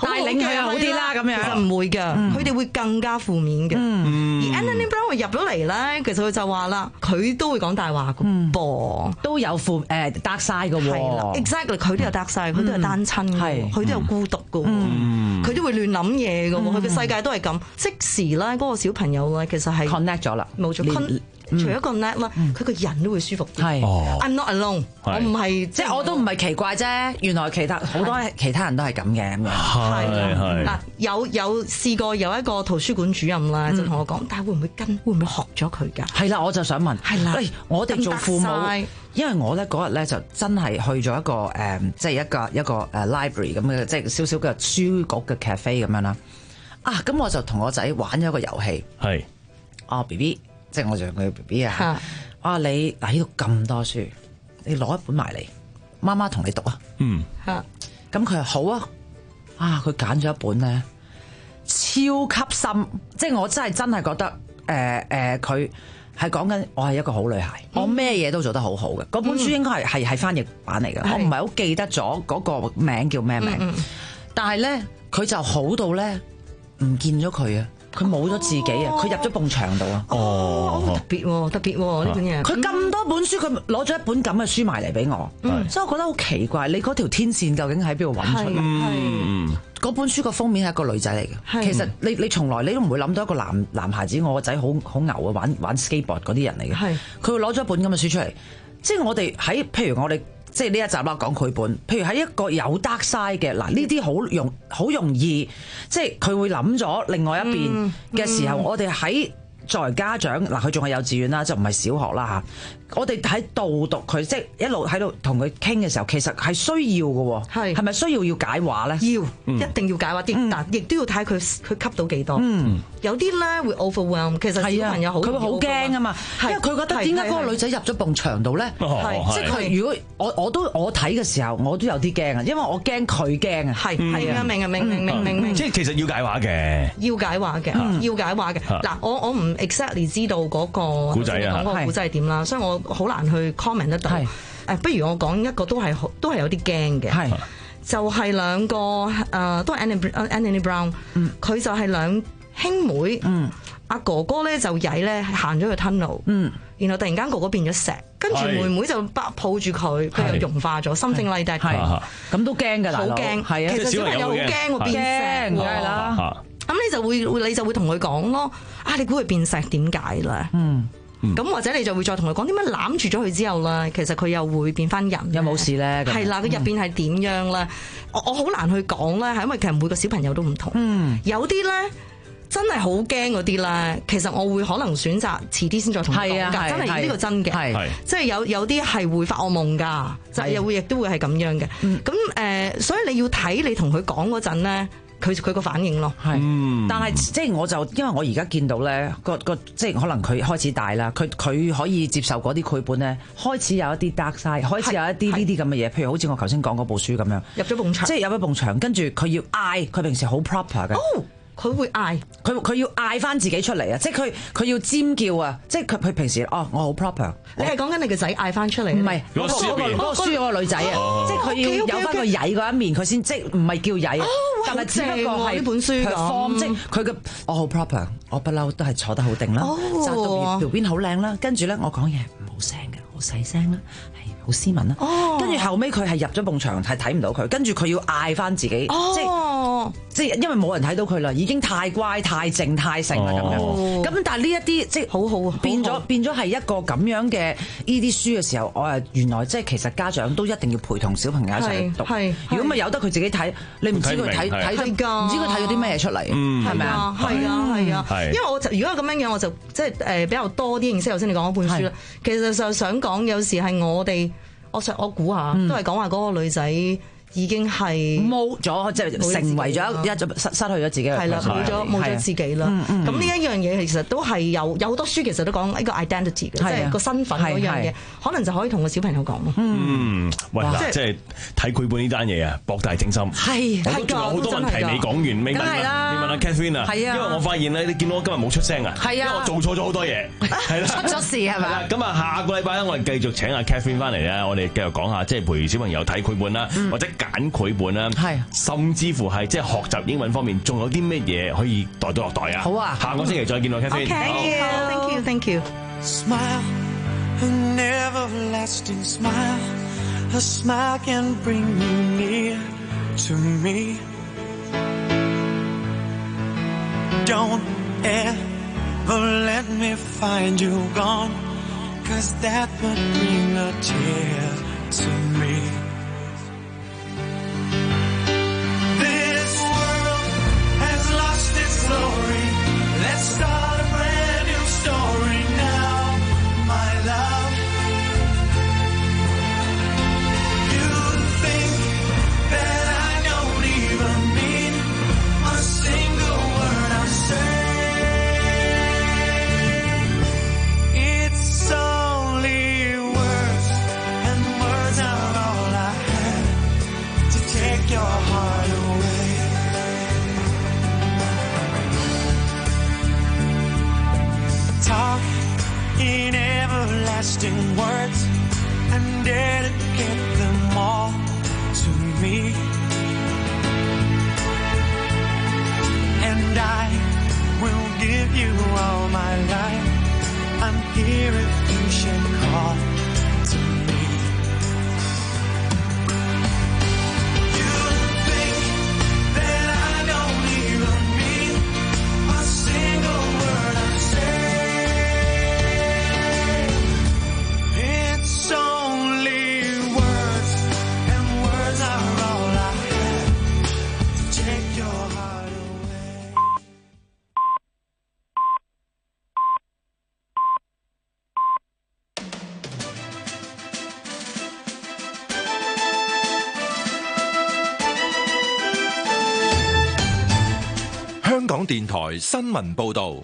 帶領佢又好啲啦咁樣。
其實唔會㗎，佢哋會更加負面嘅。而 Anthony Brown 入咗嚟咧，其實佢就話啦，佢都會講大話㗎噃，
都有負誒 dark side 㗎喎。
係啦 ，exactly 佢都有 dark side，佢都有單親㗎，佢都有孤獨㗎喎，佢都會亂諗嘢㗎喎，佢嘅世界都係咁。即時咧，嗰個小朋友咧，其實係
connect 咗啦，
冇錯。除咗個 net 啦，佢個人都會舒服啲。
係
I'm not alone，我唔係
即係我都唔係奇怪啫。原來其他好多其他人都係咁嘅咁樣。
係係嗱，有有試過有一個圖書館主任啦，就同我講，但係會唔會跟？會唔會學咗佢㗎？
係啦，我就想問。係啦，我哋做父母，因為我咧嗰日咧就真係去咗一個誒，即係一個一個誒 library 咁嘅，即係少少嘅書局嘅 cafe 咁樣啦。啊，咁我就同我仔玩咗一個遊戲。係，哦 B B。即係我就佢 B B 啊！啊你嗱呢度咁多書，你攞一本埋嚟，媽媽同你讀啊！嗯，嚇，咁佢話好啊！啊佢揀咗一本咧，超級深，即係我真係真係覺得誒誒佢係講緊我係一個好女孩，嗯、我咩嘢都做得好好嘅。嗰本書應該係係係翻譯版嚟嘅，我唔係好記得咗嗰個名叫咩名，嗯嗯、但係咧佢就好到咧唔見咗佢啊！佢冇咗自己啊！佢入咗埲牆度啊！哦，特別喎，特別喎呢本嘢。佢咁多本書，佢攞咗一本咁嘅書埋嚟俾我，所以我覺得好奇怪。你嗰條天線究竟喺邊度揾出嚟？嗯，嗰本書個封面係一個女仔嚟嘅。其實你你從來你都唔會諗到一個男男孩子，我個仔好好牛啊，玩玩 skateboard 嗰啲人嚟嘅。係，佢會攞咗一本咁嘅書出嚟。即係我哋喺譬如我哋。即係呢一集啦，講繪本。譬如喺一個有 dark side 嘅嗱，呢啲好容好容易，即係佢會諗咗另外一邊嘅時候，嗯嗯、我哋喺作為家長嗱，佢仲係幼稚園啦，就唔係小學啦嚇。我哋喺導讀佢，即係一路喺度同佢傾嘅時候，其實係需要嘅，係係咪需要要解話咧？要，嗯、一定要解話啲，但亦都要睇佢佢吸到幾多。嗯、有啲咧會 overwhelm，其實小朋友好，佢會好驚啊嘛，因為佢覺得點解嗰個女仔入咗埲牆度咧？即係佢如果我我都我睇嘅時候，我都有啲驚啊，因為我驚佢驚啊。係係啊，明啊明明明明明。
即係其實要解話嘅，
要解話嘅，要解話嘅。嗱，我我唔 exactly 知道嗰個
古仔啊，
嗰個古仔係點啦，所以我好難去 comment 得到。誒，不如我講一個都係都係有啲驚嘅。係，就係兩個誒，都係 Anthony Brown。嗯，佢就係兩兄妹。嗯，阿哥哥咧就曳咧，行咗個 tunnel。嗯，然後突然間哥哥變咗石，跟住妹妹就抱住佢，佢又融化咗。something like that。係，咁都驚㗎啦，好驚。係啊，其實小朋友好驚喎，變石，梗係啦。咁你就會你就會同佢講咯。啊，你估佢變石點解咧？嗯。咁、嗯、或者你就會再同佢講點解攬住咗佢之後咧，其實佢又會變翻人，有冇事咧？係啦，佢入邊係點樣咧？我我好難去講咧，係因為其實每個小朋友都唔同。嗯，有啲咧真係好驚嗰啲咧，其實我會可能選擇遲啲先再同佢講㗎。真係呢個真嘅，即係有有啲係會發惡夢㗎，就又會亦都會係咁樣嘅。咁誒、呃，所以你要睇你同佢講嗰陣咧。佢佢個反應咯，係，但係即係我就因為我而家見到咧個個即係可能佢開始大啦，佢佢可以接受嗰啲繪本咧，開始有一啲 dark side，開始有一啲呢啲咁嘅嘢，譬如好似我頭先講嗰部書咁樣，入咗埲牆，即係入咗埲牆，跟住佢要嗌，佢平時好 proper 嘅。哦佢會嗌，佢佢要嗌翻自己出嚟啊！即係佢佢要尖叫啊！即係佢佢平時哦，我好 proper。你係講緊你個仔嗌翻出嚟？唔係嗰個嗰個嗰個書嗰個女仔啊！即係佢要有翻個曳嗰一面，佢先即係唔係叫曳，但係只不過係呢本書咁。即係佢嘅我好 proper，我不嬲都係坐得好定啦，紮到條邊好靚啦。跟住咧，我講嘢唔好聲嘅，好細聲啦。好斯文啦，跟住後尾佢係入咗埲牆，係睇唔到佢，跟住佢要嗌翻自己，即係即係因為冇人睇到佢啦，已經太乖、太靜、太靜啦咁樣。咁但係呢一啲即係好好變咗變咗係一個咁樣嘅呢啲書嘅時候，我誒原來即係其實家長都一定要陪同小朋友一齊讀。如果咪由得佢自己睇，你唔知佢睇睇唔知佢睇咗啲咩嘢出嚟，係咪啊？係啊係啊，因為我就如果咁樣樣，我就即係誒比較多啲認識頭先你講嗰本書啦。其實就想講有時係我哋。我想我估下，都係講話嗰個女仔已經係冇咗，即係成為咗一失失去咗自己嘅，係啦，冇咗冇咗自己啦。咁呢一樣嘢其實都係有有好多書其實都講一個 identity 嘅，即係個身份嗰樣嘢，可能就可以同個小朋友講咯。嗯，喂，即係睇繪本呢單嘢啊，博大精深。係，我都仲有好多問題未講完，未問啦。你問阿 Catherine 啊，因為我發現咧，你見到我今日冇出聲啊，因為我做錯咗好多嘢，係啦，出咗事係咪？咁啊，下個禮拜咧，我哋繼續請阿 Catherine 翻嚟咧，我哋繼續講下，即係陪小朋友睇繪本啦，或者
簡繪本啦，係，甚至乎係即係學習英文方面，仲有啲咩嘢可以袋到落袋啊？好啊，下個星期再見咯 ，Catherine。
Thank you, thank you.
Smile, an everlasting smile. A smile can bring you near to me. Don't ever let me find you gone, 'cause that would bring a tear to me. This world has lost its glory. Let's start a brand new story now, my love. You think that I don't even mean a single word I say. It's only words, and words are all I have to take your heart away. Talk in everlasting words and dedicate them all to me. And I will give you all my life. I'm here if you should call to me. You think that I don't even mean a single word I say. It's only words, and words are all I have to take your heart away.
香港電台新聞報導。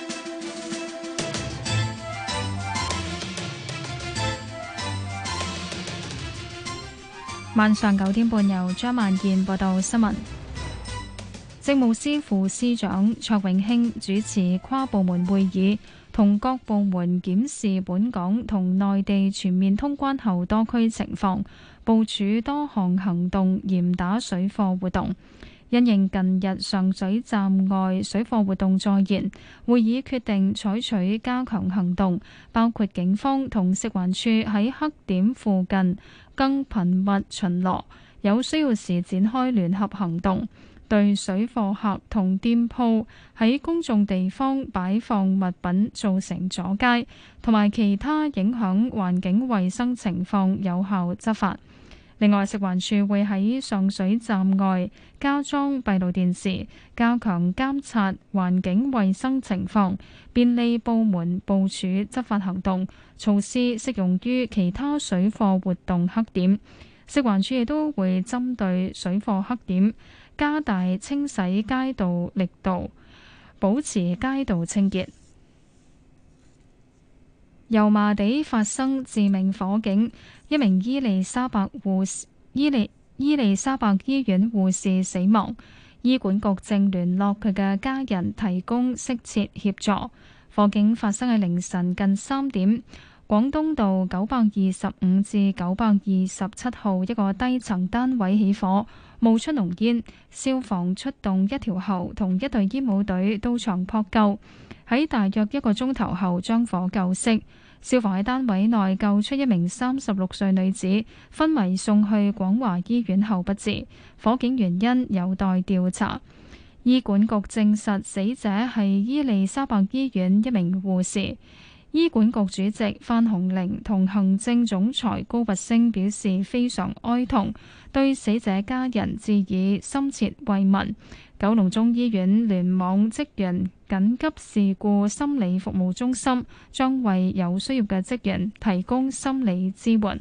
晚上九點半，由張萬燕報道新聞。政務司副司長卓永興主持跨部門會議，同各部門檢視本港同內地全面通關後多區情況，部署多項行動，嚴打水貨活動。因應近日上水站外水貨活動再現，會議決定採取加強行動，包括警方同食環署喺黑點附近更頻密巡邏，有需要時展開聯合行動，對水貨客同店鋪喺公眾地方擺放物品造成阻街同埋其他影響環境衛生情況有效執法。另外，食環署會喺上水站外加裝閉路電視，加強監察環境衛生情況，便利部門部署執法行動。措施適用於其他水貨活動黑點。食環署亦都會針對水貨黑點加大清洗街道力度，保持街道清潔。油麻地發生致命火警，一名伊利沙伯護士伊利伊利沙伯醫院護士死亡。醫管局正聯絡佢嘅家人提供適切協助。火警發生喺凌晨近三點，廣東道九百二十五至九百二十七號一個低層單位起火，冒出濃煙，消防出動一條喉同一隊煙霧隊到場撲救，喺大約一個鐘頭後將火救熄。消防喺單位內救出一名三十六歲女子，昏迷送去廣華醫院後不治。火警原因有待調查。醫管局證實死者係伊利沙伯醫院一名護士。醫管局主席范鴻齡同行政總裁高拔陞表示非常哀痛，對死者家人致以深切慰問。九龍中醫院聯網職員緊急事故心理服務中心將為有需要嘅職員提供心理支援。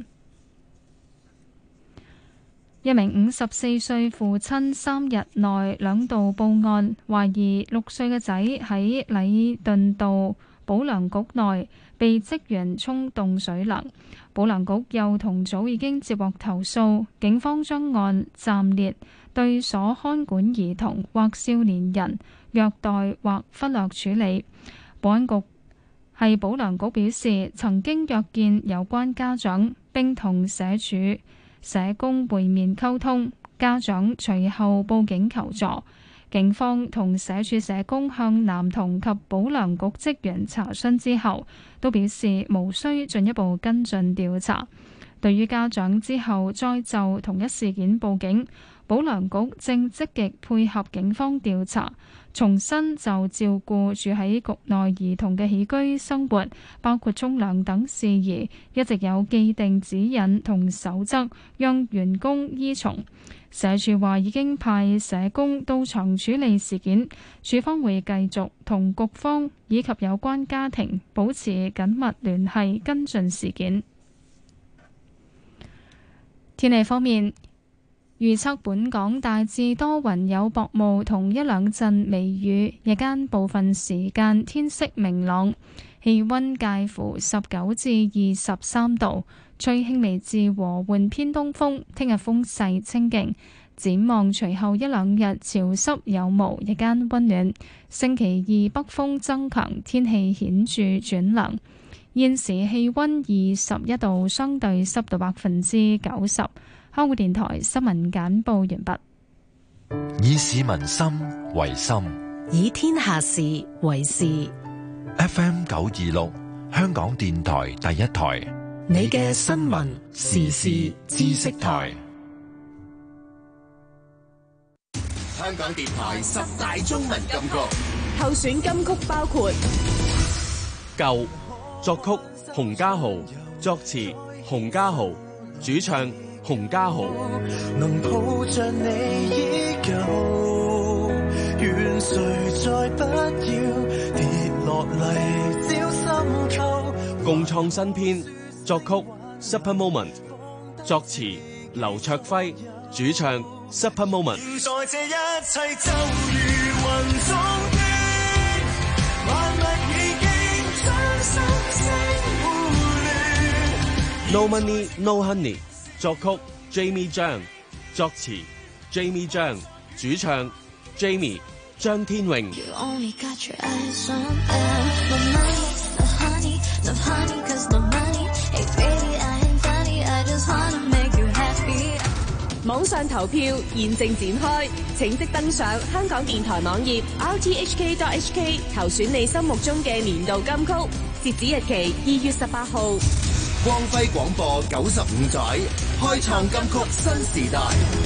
一名五十四歲父親三日內兩度報案，懷疑六歲嘅仔喺禮頓道保良局內被職員沖凍水涼。保良局幼童組已經接獲投訴，警方將案暫列對所看管兒童或少年人虐待或忽略處理。保安局係保良局表示，曾經約見有關家長，並同社署社工會面溝通，家長隨後報警求助。警方同社署社工向男童及保良局職員查詢之後，都表示無需進一步跟進調查。對於家長之後再就同一事件報警，保良局正積極配合警方調查，重新就照顧住喺局內兒童嘅起居生活，包括沖涼等事宜，一直有既定指引同守則，讓員工依從。社署話已經派社工到場處理事件，署方會繼續同局方以及有關家庭保持緊密聯繫，跟進事件。天氣方面，預測本港大致多雲有薄霧同一兩陣微雨，日間部分時間天色明朗，氣溫介乎十九至二十三度，吹輕微至和緩偏東風，聽日風勢清勁。展望隨後一兩日潮濕有霧，日間溫暖。星期二北風增強，天氣顯著轉涼。現時氣溫二十一度，相對濕度百分之九十。香港電台新聞簡報完畢。
以市民心為心，
以天下事為事。
F M 九二六，香港電台第一台，
你嘅新聞時事知識台。
香港電台十大中文金曲
候選金曲包括《
舊》，作曲洪家豪，作詞洪家豪，主唱洪家豪。
能抱着你依舊，願誰再不要跌落嚟小心扣。
共創新篇，作曲 Super Moment， 作詞劉卓輝，主唱 Super Moment。
在這一切就如雲中的萬物已經將心聲互亂。
No Money No Honey， 作曲 Jamie 張，作詞 Jamie 張，主唱 Jamie 張天榮。
網上投票現正展開，請即登上香港電台網頁 r t h k dot h k 投選你心目中嘅年度金曲，截止日期二月十八號。
光輝廣播九十五載，開創金曲新時代。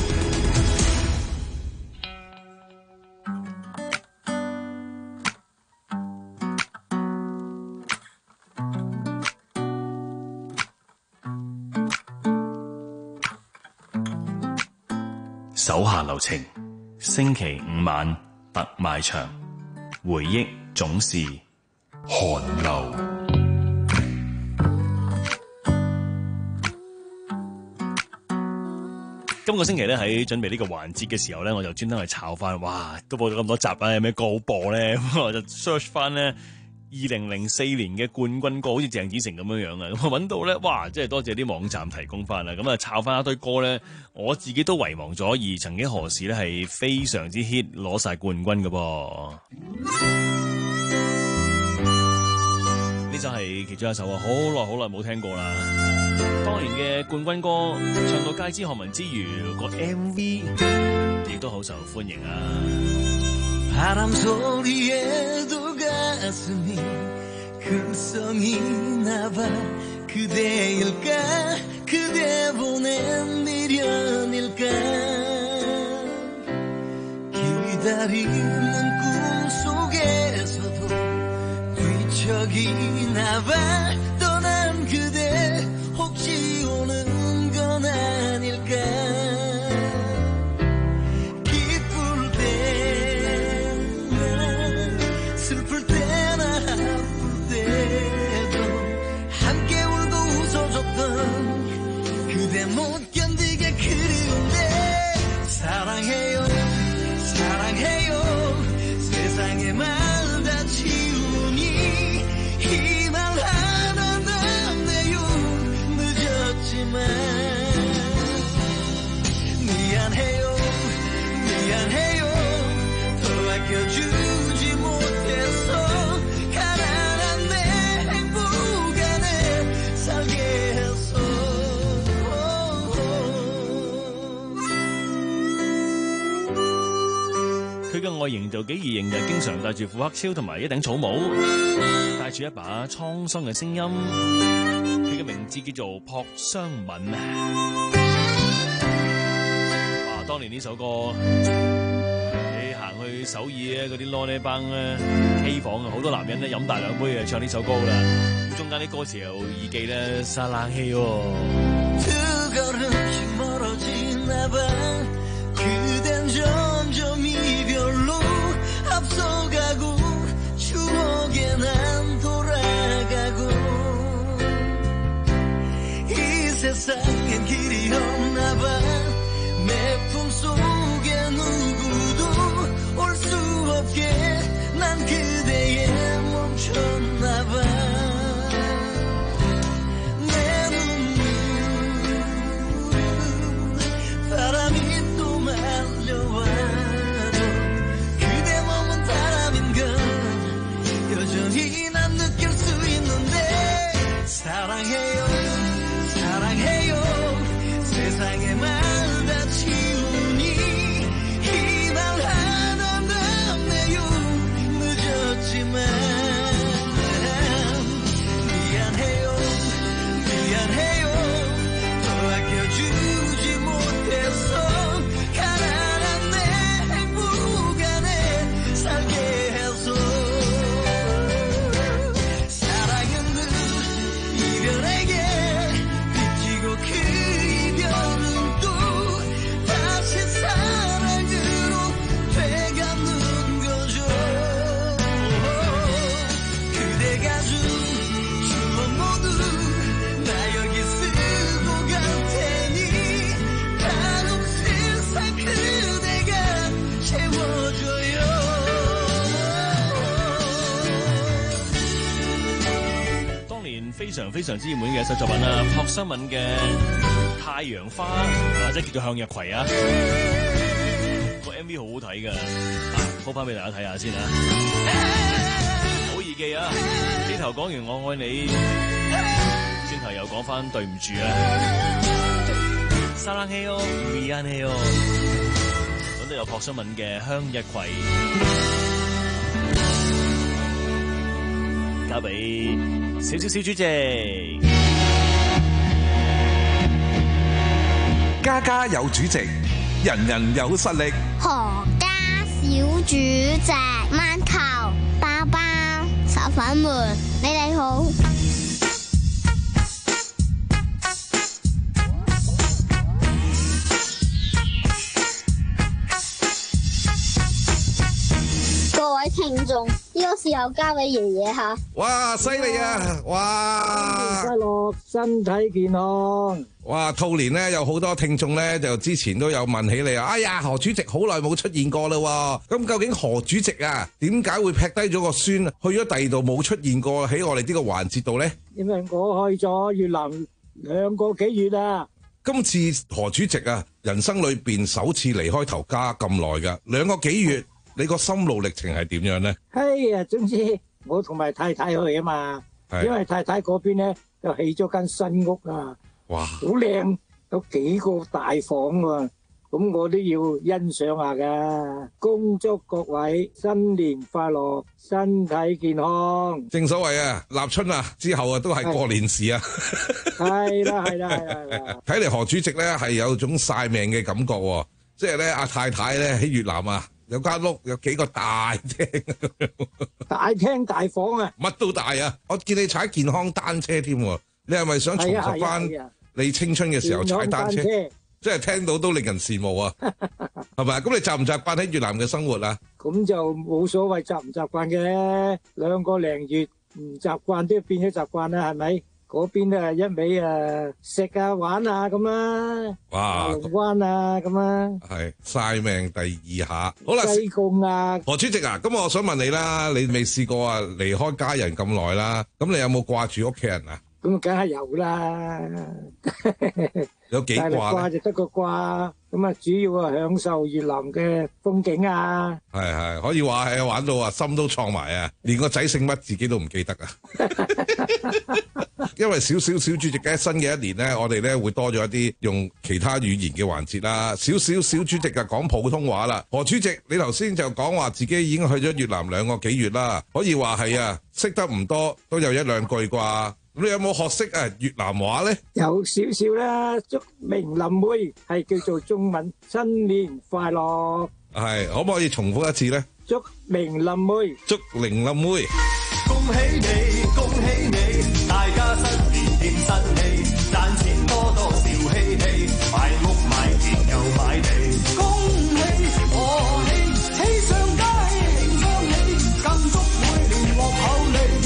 手下留情，星期五晚特賣場，回憶總是寒流。
今個星期咧喺準備呢個環節嘅時候咧，我就專登去抄翻，哇，都播咗咁多集啦，有咩歌好播咧？咁我就 search 翻咧二零零四年嘅冠軍歌，好似鄭子誠咁樣樣啊！咁我揾到咧，哇，即係多謝啲網站提供翻啦。咁啊，抄翻一堆歌咧，我自己都遺忘咗，而曾經何時咧係非常之 hit， 攞晒冠軍嘅噃。呢就係其中一首啊，好耐好耐冇聽過啦。當年嘅冠軍歌唱到街知巷聞之餘，個 M V 亦都好受歡迎啊。
바람 소리에도 가슴이 근성이나 봐. 그대일까 그대 보낸 미련일까 기다리는 꿈속에서도 뒤척이나 봐. 떠난 그대 혹시 오는 건 아닐까. 슬플 때나 아플 때도 함께 울고 웃어줬던 그대 못 견디게 그리운데 사랑해요 사랑해요 세상의 말 다 치우니 이 말 하나 남네요
外形就幾異形，就經常戴住副黑超同埋一頂草帽，帶住一把滄桑嘅聲音。佢嘅名字叫做朴湘敏。哇！當年呢首歌，你行去首爾咧嗰啲囉呢幫咧 K 房啊，好多男人咧飲大兩杯啊，唱呢首歌啦。咁中間啲歌詞又易記咧，沙冷氣喎。
그댄 점점 이별로 앞서가고 추억에 난 돌아가고 이 세상엔 길이 없나 봐 내 품속에 누구도 올 수 없게 난 그대에 멈췄나 봐 내 눈물 바람이 말려와도 그대 머문 바람인 건 여전히 난 느낄 수 있는데 사랑해요 사랑해요 세상의 말 다 치우니 이 말 하나 남네요 늦었지만 미안해요 미안해요 더 아껴주지 못해서
非常非常之熱門嘅一首作品啦，朴湘敏嘅《太陽花》或者叫做向日葵啊，個 M V 好好睇㗎，鋪翻俾大家睇下先啊，好易記啊！呢頭講完我愛你，轉頭又講翻對唔住啊，沙冷氣哦，咪安氣哦，咁都有朴湘敏嘅《向日葵》。交俾小小小主席，
家家有主席，人人有實力。
何家小主席，饅頭、包包、炒粉們，你哋好。各位聽眾，呢個時候交俾爺爺吓。
哇，犀利啊！哇，
快樂，身體健康。
哇，兔年咧有好多聽眾咧，就之前都有問起你啊。哎呀，何主席好耐冇出現過啦。咁究竟何主席啊，點解會劈低咗個孫，去咗第二度冇出現過喺我哋呢個環節度咧？
因為我去咗越南兩個幾月啦。
今次何主席啊，人生裏邊首次離開頭家咁耐噶，兩個幾月。你個心路歷程係點樣咧？
哎呀，總之我同埋太太去啊嘛，因為太太嗰邊咧就起咗間新屋啊，哇，好靚，有幾個大房啊，咁我都要欣賞下噶。恭祝各位新年快樂，身體健康。
正所謂啊，立春啊之後啊都係過年時啊。
係啦係啦係啦係啦。
睇嚟何主席咧係有種晒命嘅感覺喎，即係咧阿太太咧喺越南啊。有間屋，有幾個大廳，
大廳大房啊，
乜都大啊！我見你踩健康單車添喎，你係咪想重拾翻你青春嘅時候踩單車？即係聽到都令人羨慕啊，係咪？咁你習唔習慣喺越南嘅生活啊？
咁就冇所謂習唔習慣嘅，兩個零月唔習慣都變咗習慣啦，係咪？嗰邊啊一味啊食啊玩啊咁啊，哇龍灣啊咁啊，
係晒命第二下。好啦，
西貢啊，
何主席啊，咁我想問你啦，你未試過啊離開家人咁耐啦，咁你有冇掛住屋企人啊？
咁啊，梗係有啦。
有幾掛咧？
掛就得個掛，咁啊，主要係享受越南嘅風景啊。
係係，可以話係玩到啊，心都創埋啊，連個仔姓乜自己都唔記得啊。因為少少小主席嘅新嘅一年咧，我哋咧會多咗一啲用其他語言嘅環節啦。少少小主席啊，講普通話啦。何主席，你頭先就講話自己已經去咗越南兩個幾月啦，可以話係啊，識得唔多，都有一兩句啩。咁你有冇學識啊越南話咧？
有少少啦，祝明林妹係叫做中文新年快樂。
係，可唔可以重複一次咧？
祝明林妹，
祝明林妹。
恭喜你，恭喜你，大家新年添新氣，賺錢多多笑嘻嘻，買屋買田又買地，恭喜賀喜，喜上加喜，慶光喜，更祝每年獲厚利。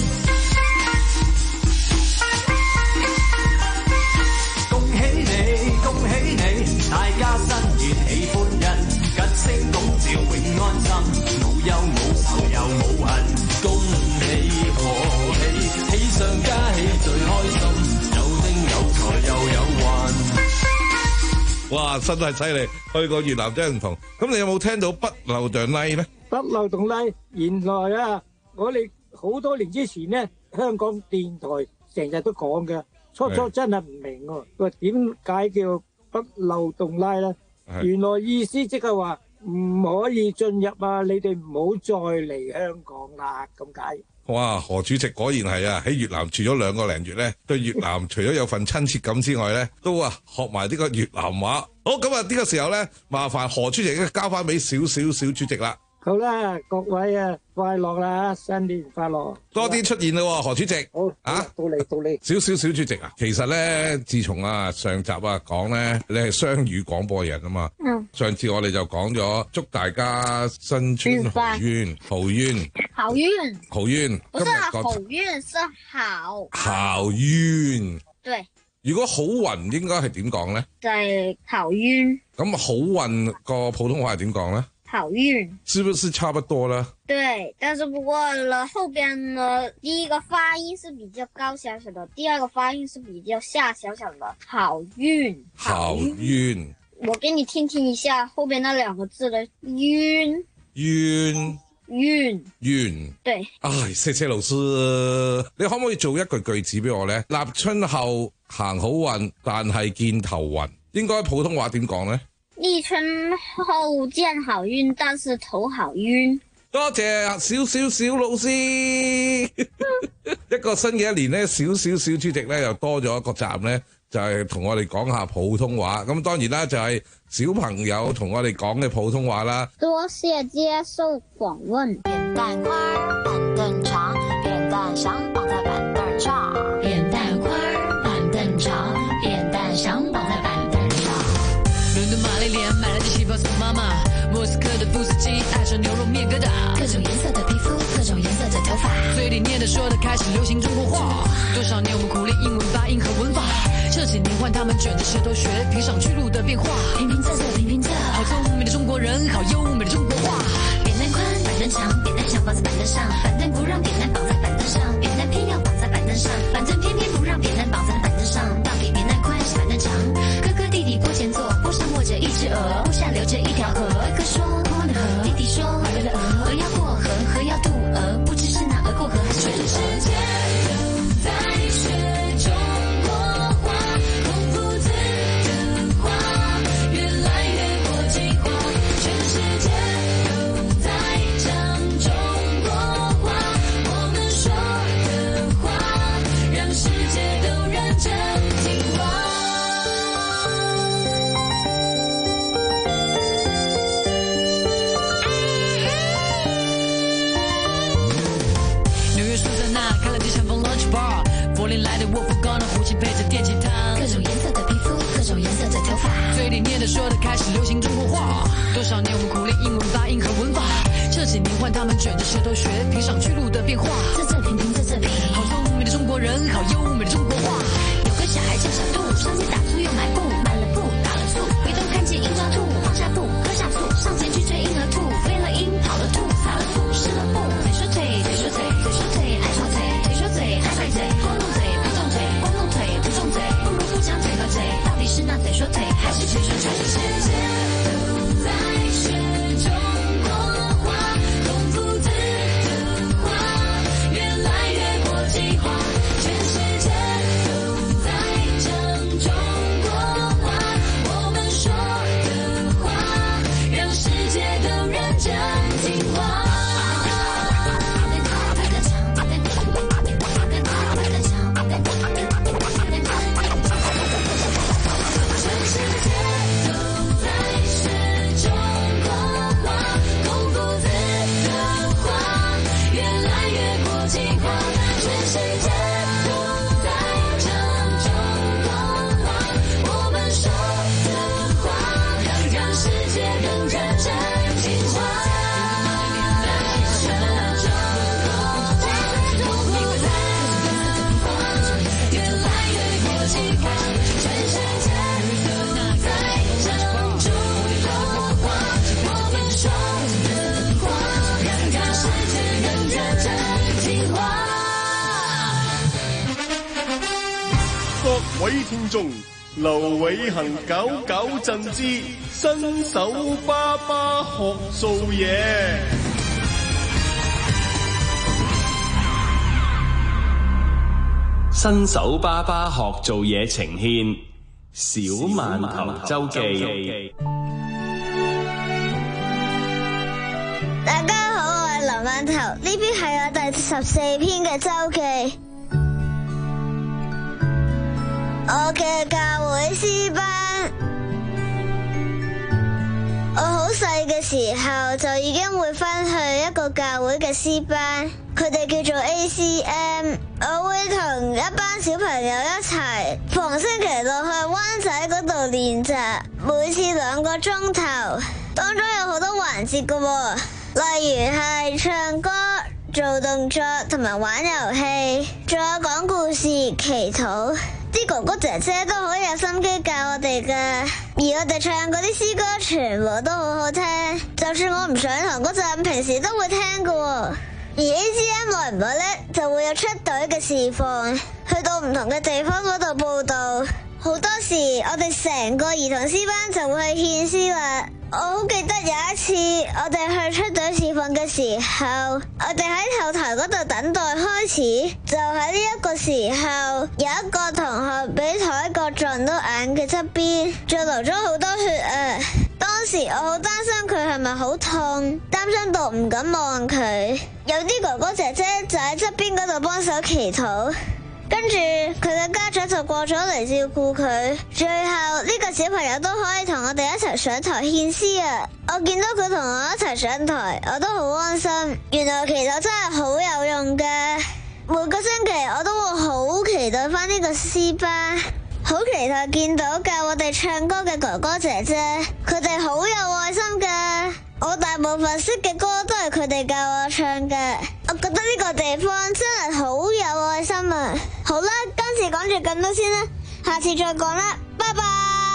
恭喜你，恭喜你，大家新年喜歡欣，吉星拱照永安心，冇憂冇愁又冇恨。恭喜賀喜，喜上加喜最開心，有丁有財又有運。
哇，真係犀利！去過越南真係唔同。咁你有冇聽到北漏洞拉咧？
北漏洞拉，原來啊，我哋好多年之前咧，香港電台成日都講嘅，初初真係唔明喎。佢話點解叫北漏洞拉咧？原來意思即係話唔可以進入啊！你哋唔好再嚟香港啦，咁解。
哇！何主席果然係啊，喺越南住咗兩個零月咧，對越南除咗有份親切感之外咧，都啊學埋呢個越南話。好，咁啊呢個時候咧，麻煩何主席交翻俾少少小主席啦。
好啦，各位啊，快樂啦，新年快樂！
多啲出現咯，何主席。
好
啊，
到你到你。
少少小主席啊，其實咧，自從啊上集啊講咧，你係雙語廣播人啊嘛。嗯。上次我哋就講咗祝大家新春好運，好運。
好運。
好運。
不是好運，是好。
好運。
對。
如果好運應該係點講咧？
就係好運。
咁好運個普通話係點講咧？
好運，
是不是差不多呢？
對，但是不過了後邊呢，第一個發音是比較高小小的，第二個發音是比較下小小的。好運，
好運。
我給你聽聽一下後邊那兩個字的運，
運，
運，
運。
對。
唉，謝謝老師，你可唔可以做一句句子俾我呢？立春後行好運，但係見頭暈，應該普通話點講呢？
立春後見好運，但是頭好暈。
多謝少少小老師。一個新嘅一年咧，少少小主席咧又多咗一個站咧，就係、是、同我哋講下普通話。咁當然啦，就係小朋友同我哋講嘅普通話啦。
多謝接受訪問。扁擔寬，板凳長，扁擔想綁在板凳上。扁擔寬，板凳長，扁擔想綁在板凳上。倫敦瑪麗蓮買了件旗袍送媽媽，莫斯科的布斯基愛上牛肉麵疙瘩，各種顏色的皮膚，各種顏色的頭髮，嘴裡念的說的開始流行中國話。多少年我們苦練英文發音和文法，這幾年換他們捲着舌頭學評上去路的變化。平平仄仄平平仄，好聰明的中國人，好優美的中國話。扁擔寬，板凳長，扁擔想綁在板凳上，板凳不讓扁擔綁在板凳上，扁擔偏要綁在板凳上，板凳偏偏不讓扁擔綁在板凳上。到底扁擔寬是板凳長？哥哥弟弟坡前坐，坡上臥着一隻鵝，坡下流着一條河。哥說過了河，弟弟說過了鵝，鵝要過河，河要渡鵝，不知是那鵝過河還是水河。全世界都在學中國話，孔夫子的話越來越國際化，全世界都在講中國話，我們說的話讓世界都認真聽話。柏林來的臥鋪高呢，呼氣配着電雞湯，各種顏色的皮膚，各種顏色的頭髮，嘴裡念的說的開始流行中國話。多少年我們苦練英文發音和文法，這幾年換他們捲着舌頭學評上去路的變化。仄仄平平仄仄平，好聰明的中國人，好優美的中國話。有個小孩叫小兔，上街打醋又買布，買了布打了醋，回頭看見櫻桃兔，放下布喝下醋，上前去追櫻桃兔，飛了櫻跑了兔，撒了醋濕了布，嘴說嘴嘴說嘴嘴說嘴愛說嘴，嘴說嘴愛擺嘴，不弄嘴不動嘴。
各位聽眾，劉偉恒搞搞震之新手爸爸學做嘢。
新手爸爸學做嘢呈獻小饅頭周記。
大家好，我係劉饅頭，呢邊係我第十四篇嘅周記。我嘅教會詩班，我好細嘅時候就已經會返去一個教會嘅詩班，佢哋叫做 A C M。我會同一班小朋友一齊，逢星期六去灣仔嗰度練習，每次兩個鐘頭，當中有好多環節㗎喎，例如係唱歌、做動作同埋玩遊戲，仲有講故事、祈禱。啲哥哥姐姐都好有心機教我哋噶，而我哋唱嗰啲詩歌全部都好好聽，就算我唔上堂嗰陣，平時都會聽噶。而 A C M 耐唔耐呢，就會有出隊嘅示範，去到唔同嘅地方嗰度報道。好多時我哋成個兒童詩班就會去獻詩啦。我好記得有一次我哋去出隊示範嘅時候，我哋喺後台嗰度等待開始，就喺呢一個時候，有一個同學俾台角撞到眼嘅側邊，仲流咗好多血啊！當時我好擔心佢係咪好痛，擔心到唔敢望佢。有啲哥哥姐姐就喺側邊嗰度幫手祈禱。跟住佢嘅家長就過咗嚟照顧佢，最後呢個小朋友都可以同我哋一齊上台獻詩啊！我見到佢同我一齊上台，我都好安心。原來祈禱真係好有用嘅，每個星期我都會好期待返呢個詩班，好期待見到教我哋唱歌嘅哥哥姐姐，佢哋好有愛心㗎。我大部分識嘅歌都係佢哋教我唱嘅，我覺得呢個地方真係好有愛心啊！好啦，今次講住咁多先啦，下次再講啦，拜拜。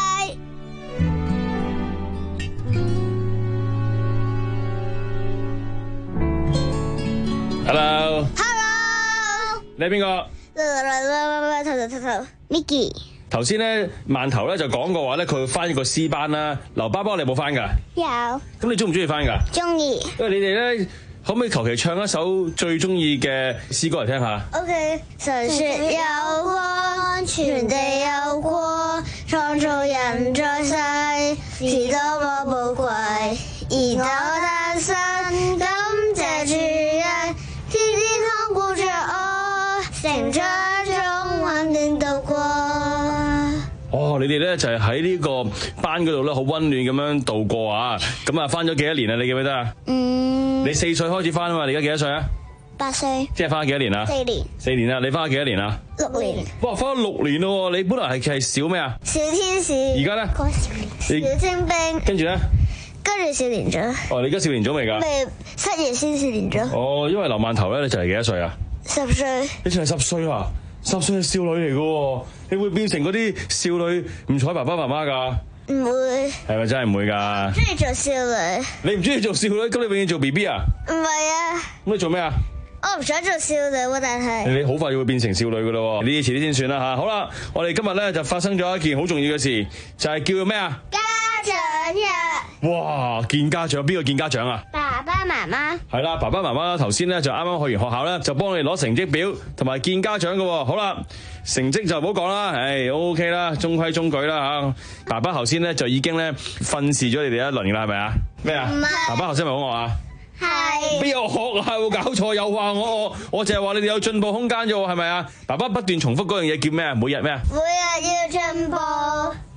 Hello。
Hello。
你係邊個？
頭頭頭頭 Mickey。
頭先咧，饅頭咧就講過話咧，佢會翻一個詩班啦。劉爸爸，你有冇翻噶？
有。
咁你中唔中意翻噶？
中意。
因為你哋咧，可唔可以求其唱一首最中意嘅詩歌嚟聽下
？OK。神說有光，全地有光，創造人在世是多麼寶貴，而我誕生，感謝主人，天天看顧着我，成長中溫暖度過。
哦，你哋咧就係喺呢個班嗰度咧，好溫暖咁樣度過啊！咁啊，翻咗幾多年啊？你記唔記得啊？嗯。你四歲開始翻啊嘛？你而家幾多歲啊？
八歲。即
係翻咗幾多年啊？
四年。
四年啊！你翻咗幾多年啊？
六年。
哇，翻咗六年咯！你本來係係小咩啊？
小天使。
而家咧？
小精兵。
跟住咧？
跟住少年組。
哦，你而家少年組未㗎？
未，七月先少年組。
哦，因為劉饅頭咧，你就係幾多歲啊？
十歲。
你仲係十歲啊？十歲係少女嚟㗎，你會變成嗰啲少女唔睬爸爸媽媽㗎？
唔會。
係咪真係唔會㗎？
中意做少女。你
唔中意做少女，咁你永遠做 B B 啊？
唔係啊。
咁你做咩啊？
我唔想做少女喎，但係
你好快就會變成少女㗎咯喎！呢啲遲啲先算啦嚇。好啦，我哋今日咧就發生咗一件好重要嘅事，就係、是、叫做咩啊？
家長日。
哇！見家長，邊個見家長啊？
爸爸媽媽。
係啦，爸爸媽媽頭先咧就啱啱去完學校咧，就幫我哋攞成績表同埋見家長㗎喎。好啦，成績就唔好講啦，唉 O K 啦，中規中矩啦嚇。爸爸頭先咧就已經咧訓示咗你哋一輪㗎啦，係咪啊？咩啊？爸爸頭先咪好惡啊？係。邊有學啊？有搞錯？又話我我我淨係話你哋有進步空間啫喎，係咪啊？爸爸不斷重複嗰樣嘢叫咩啊？每日咩啊？
每日要進步。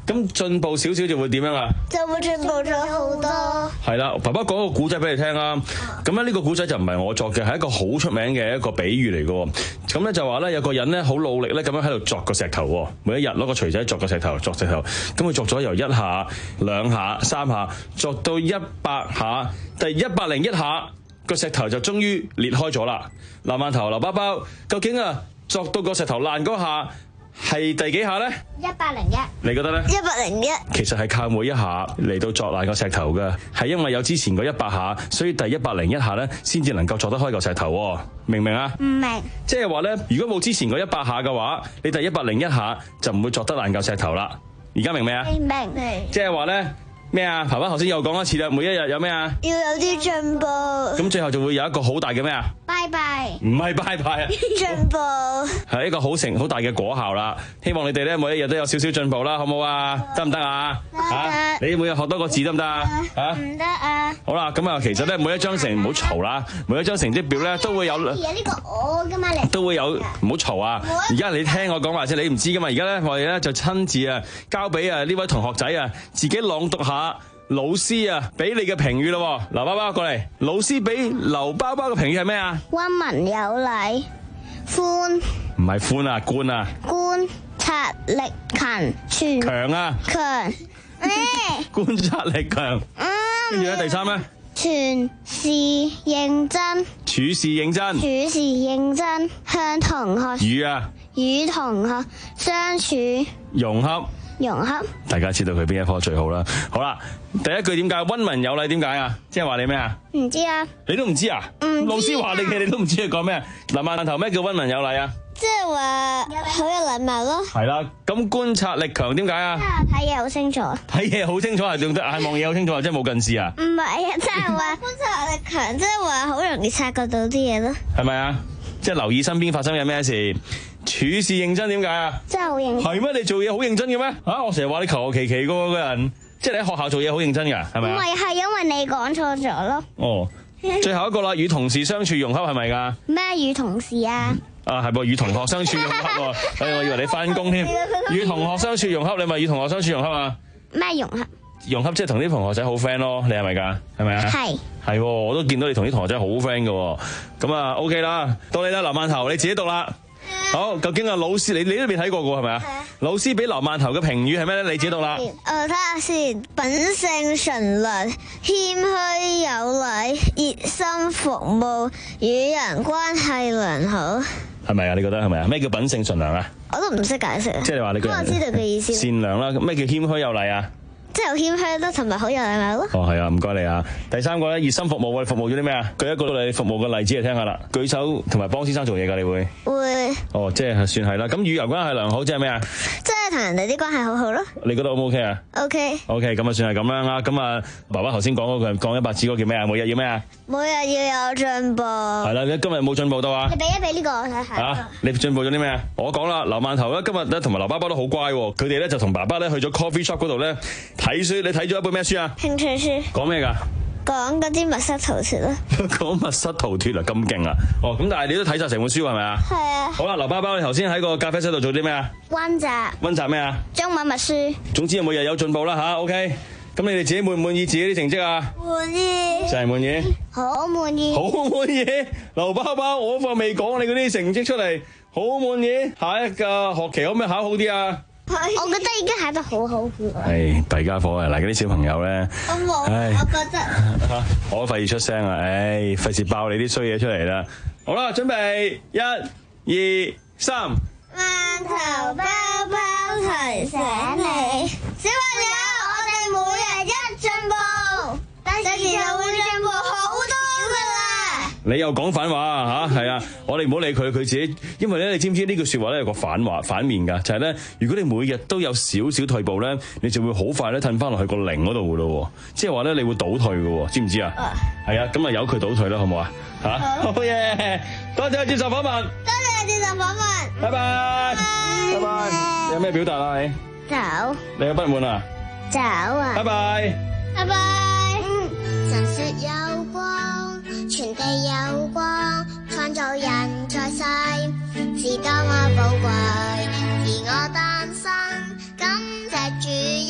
咁進步少少就會點樣啊？
就會進步咗好多。
係啦，爸爸講個古仔俾你聽啊。咁咧呢個古仔就唔係我作嘅，係一個好出名嘅一個比喻嚟嘅。咁咧就話咧有個人咧好努力咧咁樣喺度鑿個石頭，每一日攞個錘仔鑿個石頭，鑿石頭。咁佢鑿咗由一下、兩下、三下，鑿到一百下，第一百零一下個石頭就終於裂開咗啦。劉饅頭、劉包包，究竟啊鑿到個石頭爛嗰下係第幾下呢？
一百零一。
你覺得呢？
一百零一。
其實係靠每一下嚟到鑿爛個石頭嘅，係因為有之前嗰一百下，所以第一百零一下呢先至能夠鑿得開個石頭。明唔明啊？
唔明。
即係話呢，如果冇之前嗰一百下嘅話，你第一百零一下就唔會鑿得爛嚿石頭啦。而家明未啊？
明明。
即係話呢。咩啊？爸爸頭先又講一次啦，每一日有咩啊？
要有啲進步。
咁最後就會有一個好大嘅咩啊？
拜拜。
唔係拜拜啊！
進步。
係一個好成好大嘅果效啦。希望你哋咧每一日都有少少進步啦，好唔好啊？得唔得啊？嚇！你每日學多個字得唔得啊？嚇！
唔得啊！
好啦，咁啊，其實咧每一張成唔好嘈啦，每一張成績表咧都會有。
而家呢個我㗎嘛你。
都會有，唔好嘈啊！而家你聽我講話先，你唔知㗎嘛？而家咧我哋咧就親自啊交俾啊呢位同學仔啊自己朗讀下。老師啊，俾你嘅評語咯，劉包包過嚟。老師俾劉包包嘅評語係咩啊？
溫文有禮，寬
唔係寬啊，官啊。
觀察力勤，全
強啊。
強咩？
觀察力強。跟住咧第三咧，
全事認真，
處事認真，
處事認真，向同學
與啊，
與同學相處
融洽。
融洽，
大家知道佢邊一科最好啦。好啦，第一句點解溫文有禮？點解啊？即係話你咩啊？
唔知啊。
你都唔知啊？
唔知啊。
老師話你嘅，你都唔知佢講咩？嗱，饅頭咩叫溫文有禮啊？
即係話好有禮貌咯。
係啦，咁觀察力強點解啊？
睇嘢好清楚。
睇嘢好清楚係用得眼望嘢好清楚啊，即係冇近視啊？
唔係啊，即係話觀察力強，即係話好容易察覺到啲嘢咯。
係咪啊？即係留意身邊發生嘅咩事。處事認真點解啊？
真係好認真。
係咩？你做嘢好認真嘅咩？嚇、啊！我成日話你求求其其個個人，即係你喺學校做嘢好認真㗎，係咪啊？
唔係，係因為你講錯咗咯。
哦，最後一個啦，與同事相處融洽係咪㗎？
咩與同事啊？
啊，係噃，與同學相處融洽喎。哎，我以為你翻工添。與同學相處融洽，你咪與同學相處融洽啊？
咩融洽？
融洽即係同啲同學仔好 friend 咯，你係咪㗎？係咪啊？係。係，我都見到你同啲同學仔好 friend 㗎。咁啊 OK 啦，到你啦，劉饅頭，你自己讀啦。好，究竟啊老師，你你都未睇過嘅係咪啊？老師俾劉饅頭嘅評語係咩咧？你自己讀啦。
誒，睇下先，品性純良，謙虛有禮，熱心服務，與人關係良好。
係咪啊？你覺得係咪啊？咩叫品性純良啊？
我都唔識解釋。
即係你話你個人。
我知道嘅意思。
善良啦，咩叫謙虛有禮啊？
即係好謙虛咯，同埋好有禮貌咯。
哦，係啊，唔該你啊。第三個咧，熱心服務，我哋服務咗啲咩啊？舉一個你服務嘅例子嚟聽下啦。舉手同埋幫先生做嘢㗎，你會？會。哦，即係算係啦。咁與人關係良好，即係咩啊？即係同人哋啲關係好好咯。你覺得 O 唔 OK 啊
？OK。
OK，咁啊算係咁樣啦。咁啊，爸爸頭先講嗰句講一百字嗰叫咩啊？每日要咩啊？
每日要有進步。係
啦，你今日冇進步到啊？
你俾一俾呢個我睇下。
啊，你進步咗啲咩啊？我講啦，劉饅頭咧今日咧同埋劉包包都好乖喎。佢哋咧就同爸爸咧去咗 coffee shop 嗰度咧睇書。你睇咗一本咩書啊？興趣書。講咩㗎？
講嗰啲密室逃脫啦。
講密室逃脫啊，咁勁啊！哦，咁但係你都睇晒成本書係咪啊？係啊。好啦，劉包包，你頭先喺個咖啡室度做啲咩啊？溫習。溫習咩啊？中文默書。總之每日有進步啦吓 OK。咁你哋自己滿唔滿意自己啲成績啊？滿意。真係滿意？好滿意。好滿意。劉包包，我份未講你嗰啲成績出嚟，好滿意。下一個學期可唔可以考好啲啊？
我覺得已經考得好好嘅。
唉，弊家伙啊！嗱，嗰啲小朋友咧，
我冇，我覺得
嚇，我都費事出聲啊！唉，費事爆你啲衰嘢出嚟啦。好啦，準備一、二、三。
饅頭包包提醒你，小朋友，我哋每日一進步，第時就會進步好多噶啦。
你又講反話啊嚇，係啊！我哋唔好理佢，佢自己，因為咧，你知唔知呢句説話咧有個反話反面㗎，就係咧，如果你每日都有少少退步咧，你就會好快咧褪翻落去個零嗰度㗎咯喎，即係話咧你會倒退㗎喎，知唔知啊？係啊，咁啊由佢倒退啦，好唔好啊？嚇，好嘢！多謝接受訪問，
多謝接受訪問，
拜拜，拜拜。你有咩表達啊？你
走，
你有不滿啊？
走啊！
拜拜，
拜拜。神說有光，傳遞有光，創造人在世是多麼寶貴，而我誕生，感謝主。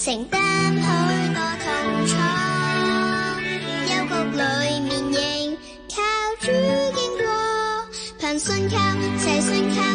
承擔許多痛楚，幽谷裏面仍靠主經過，憑信靠，齊信靠。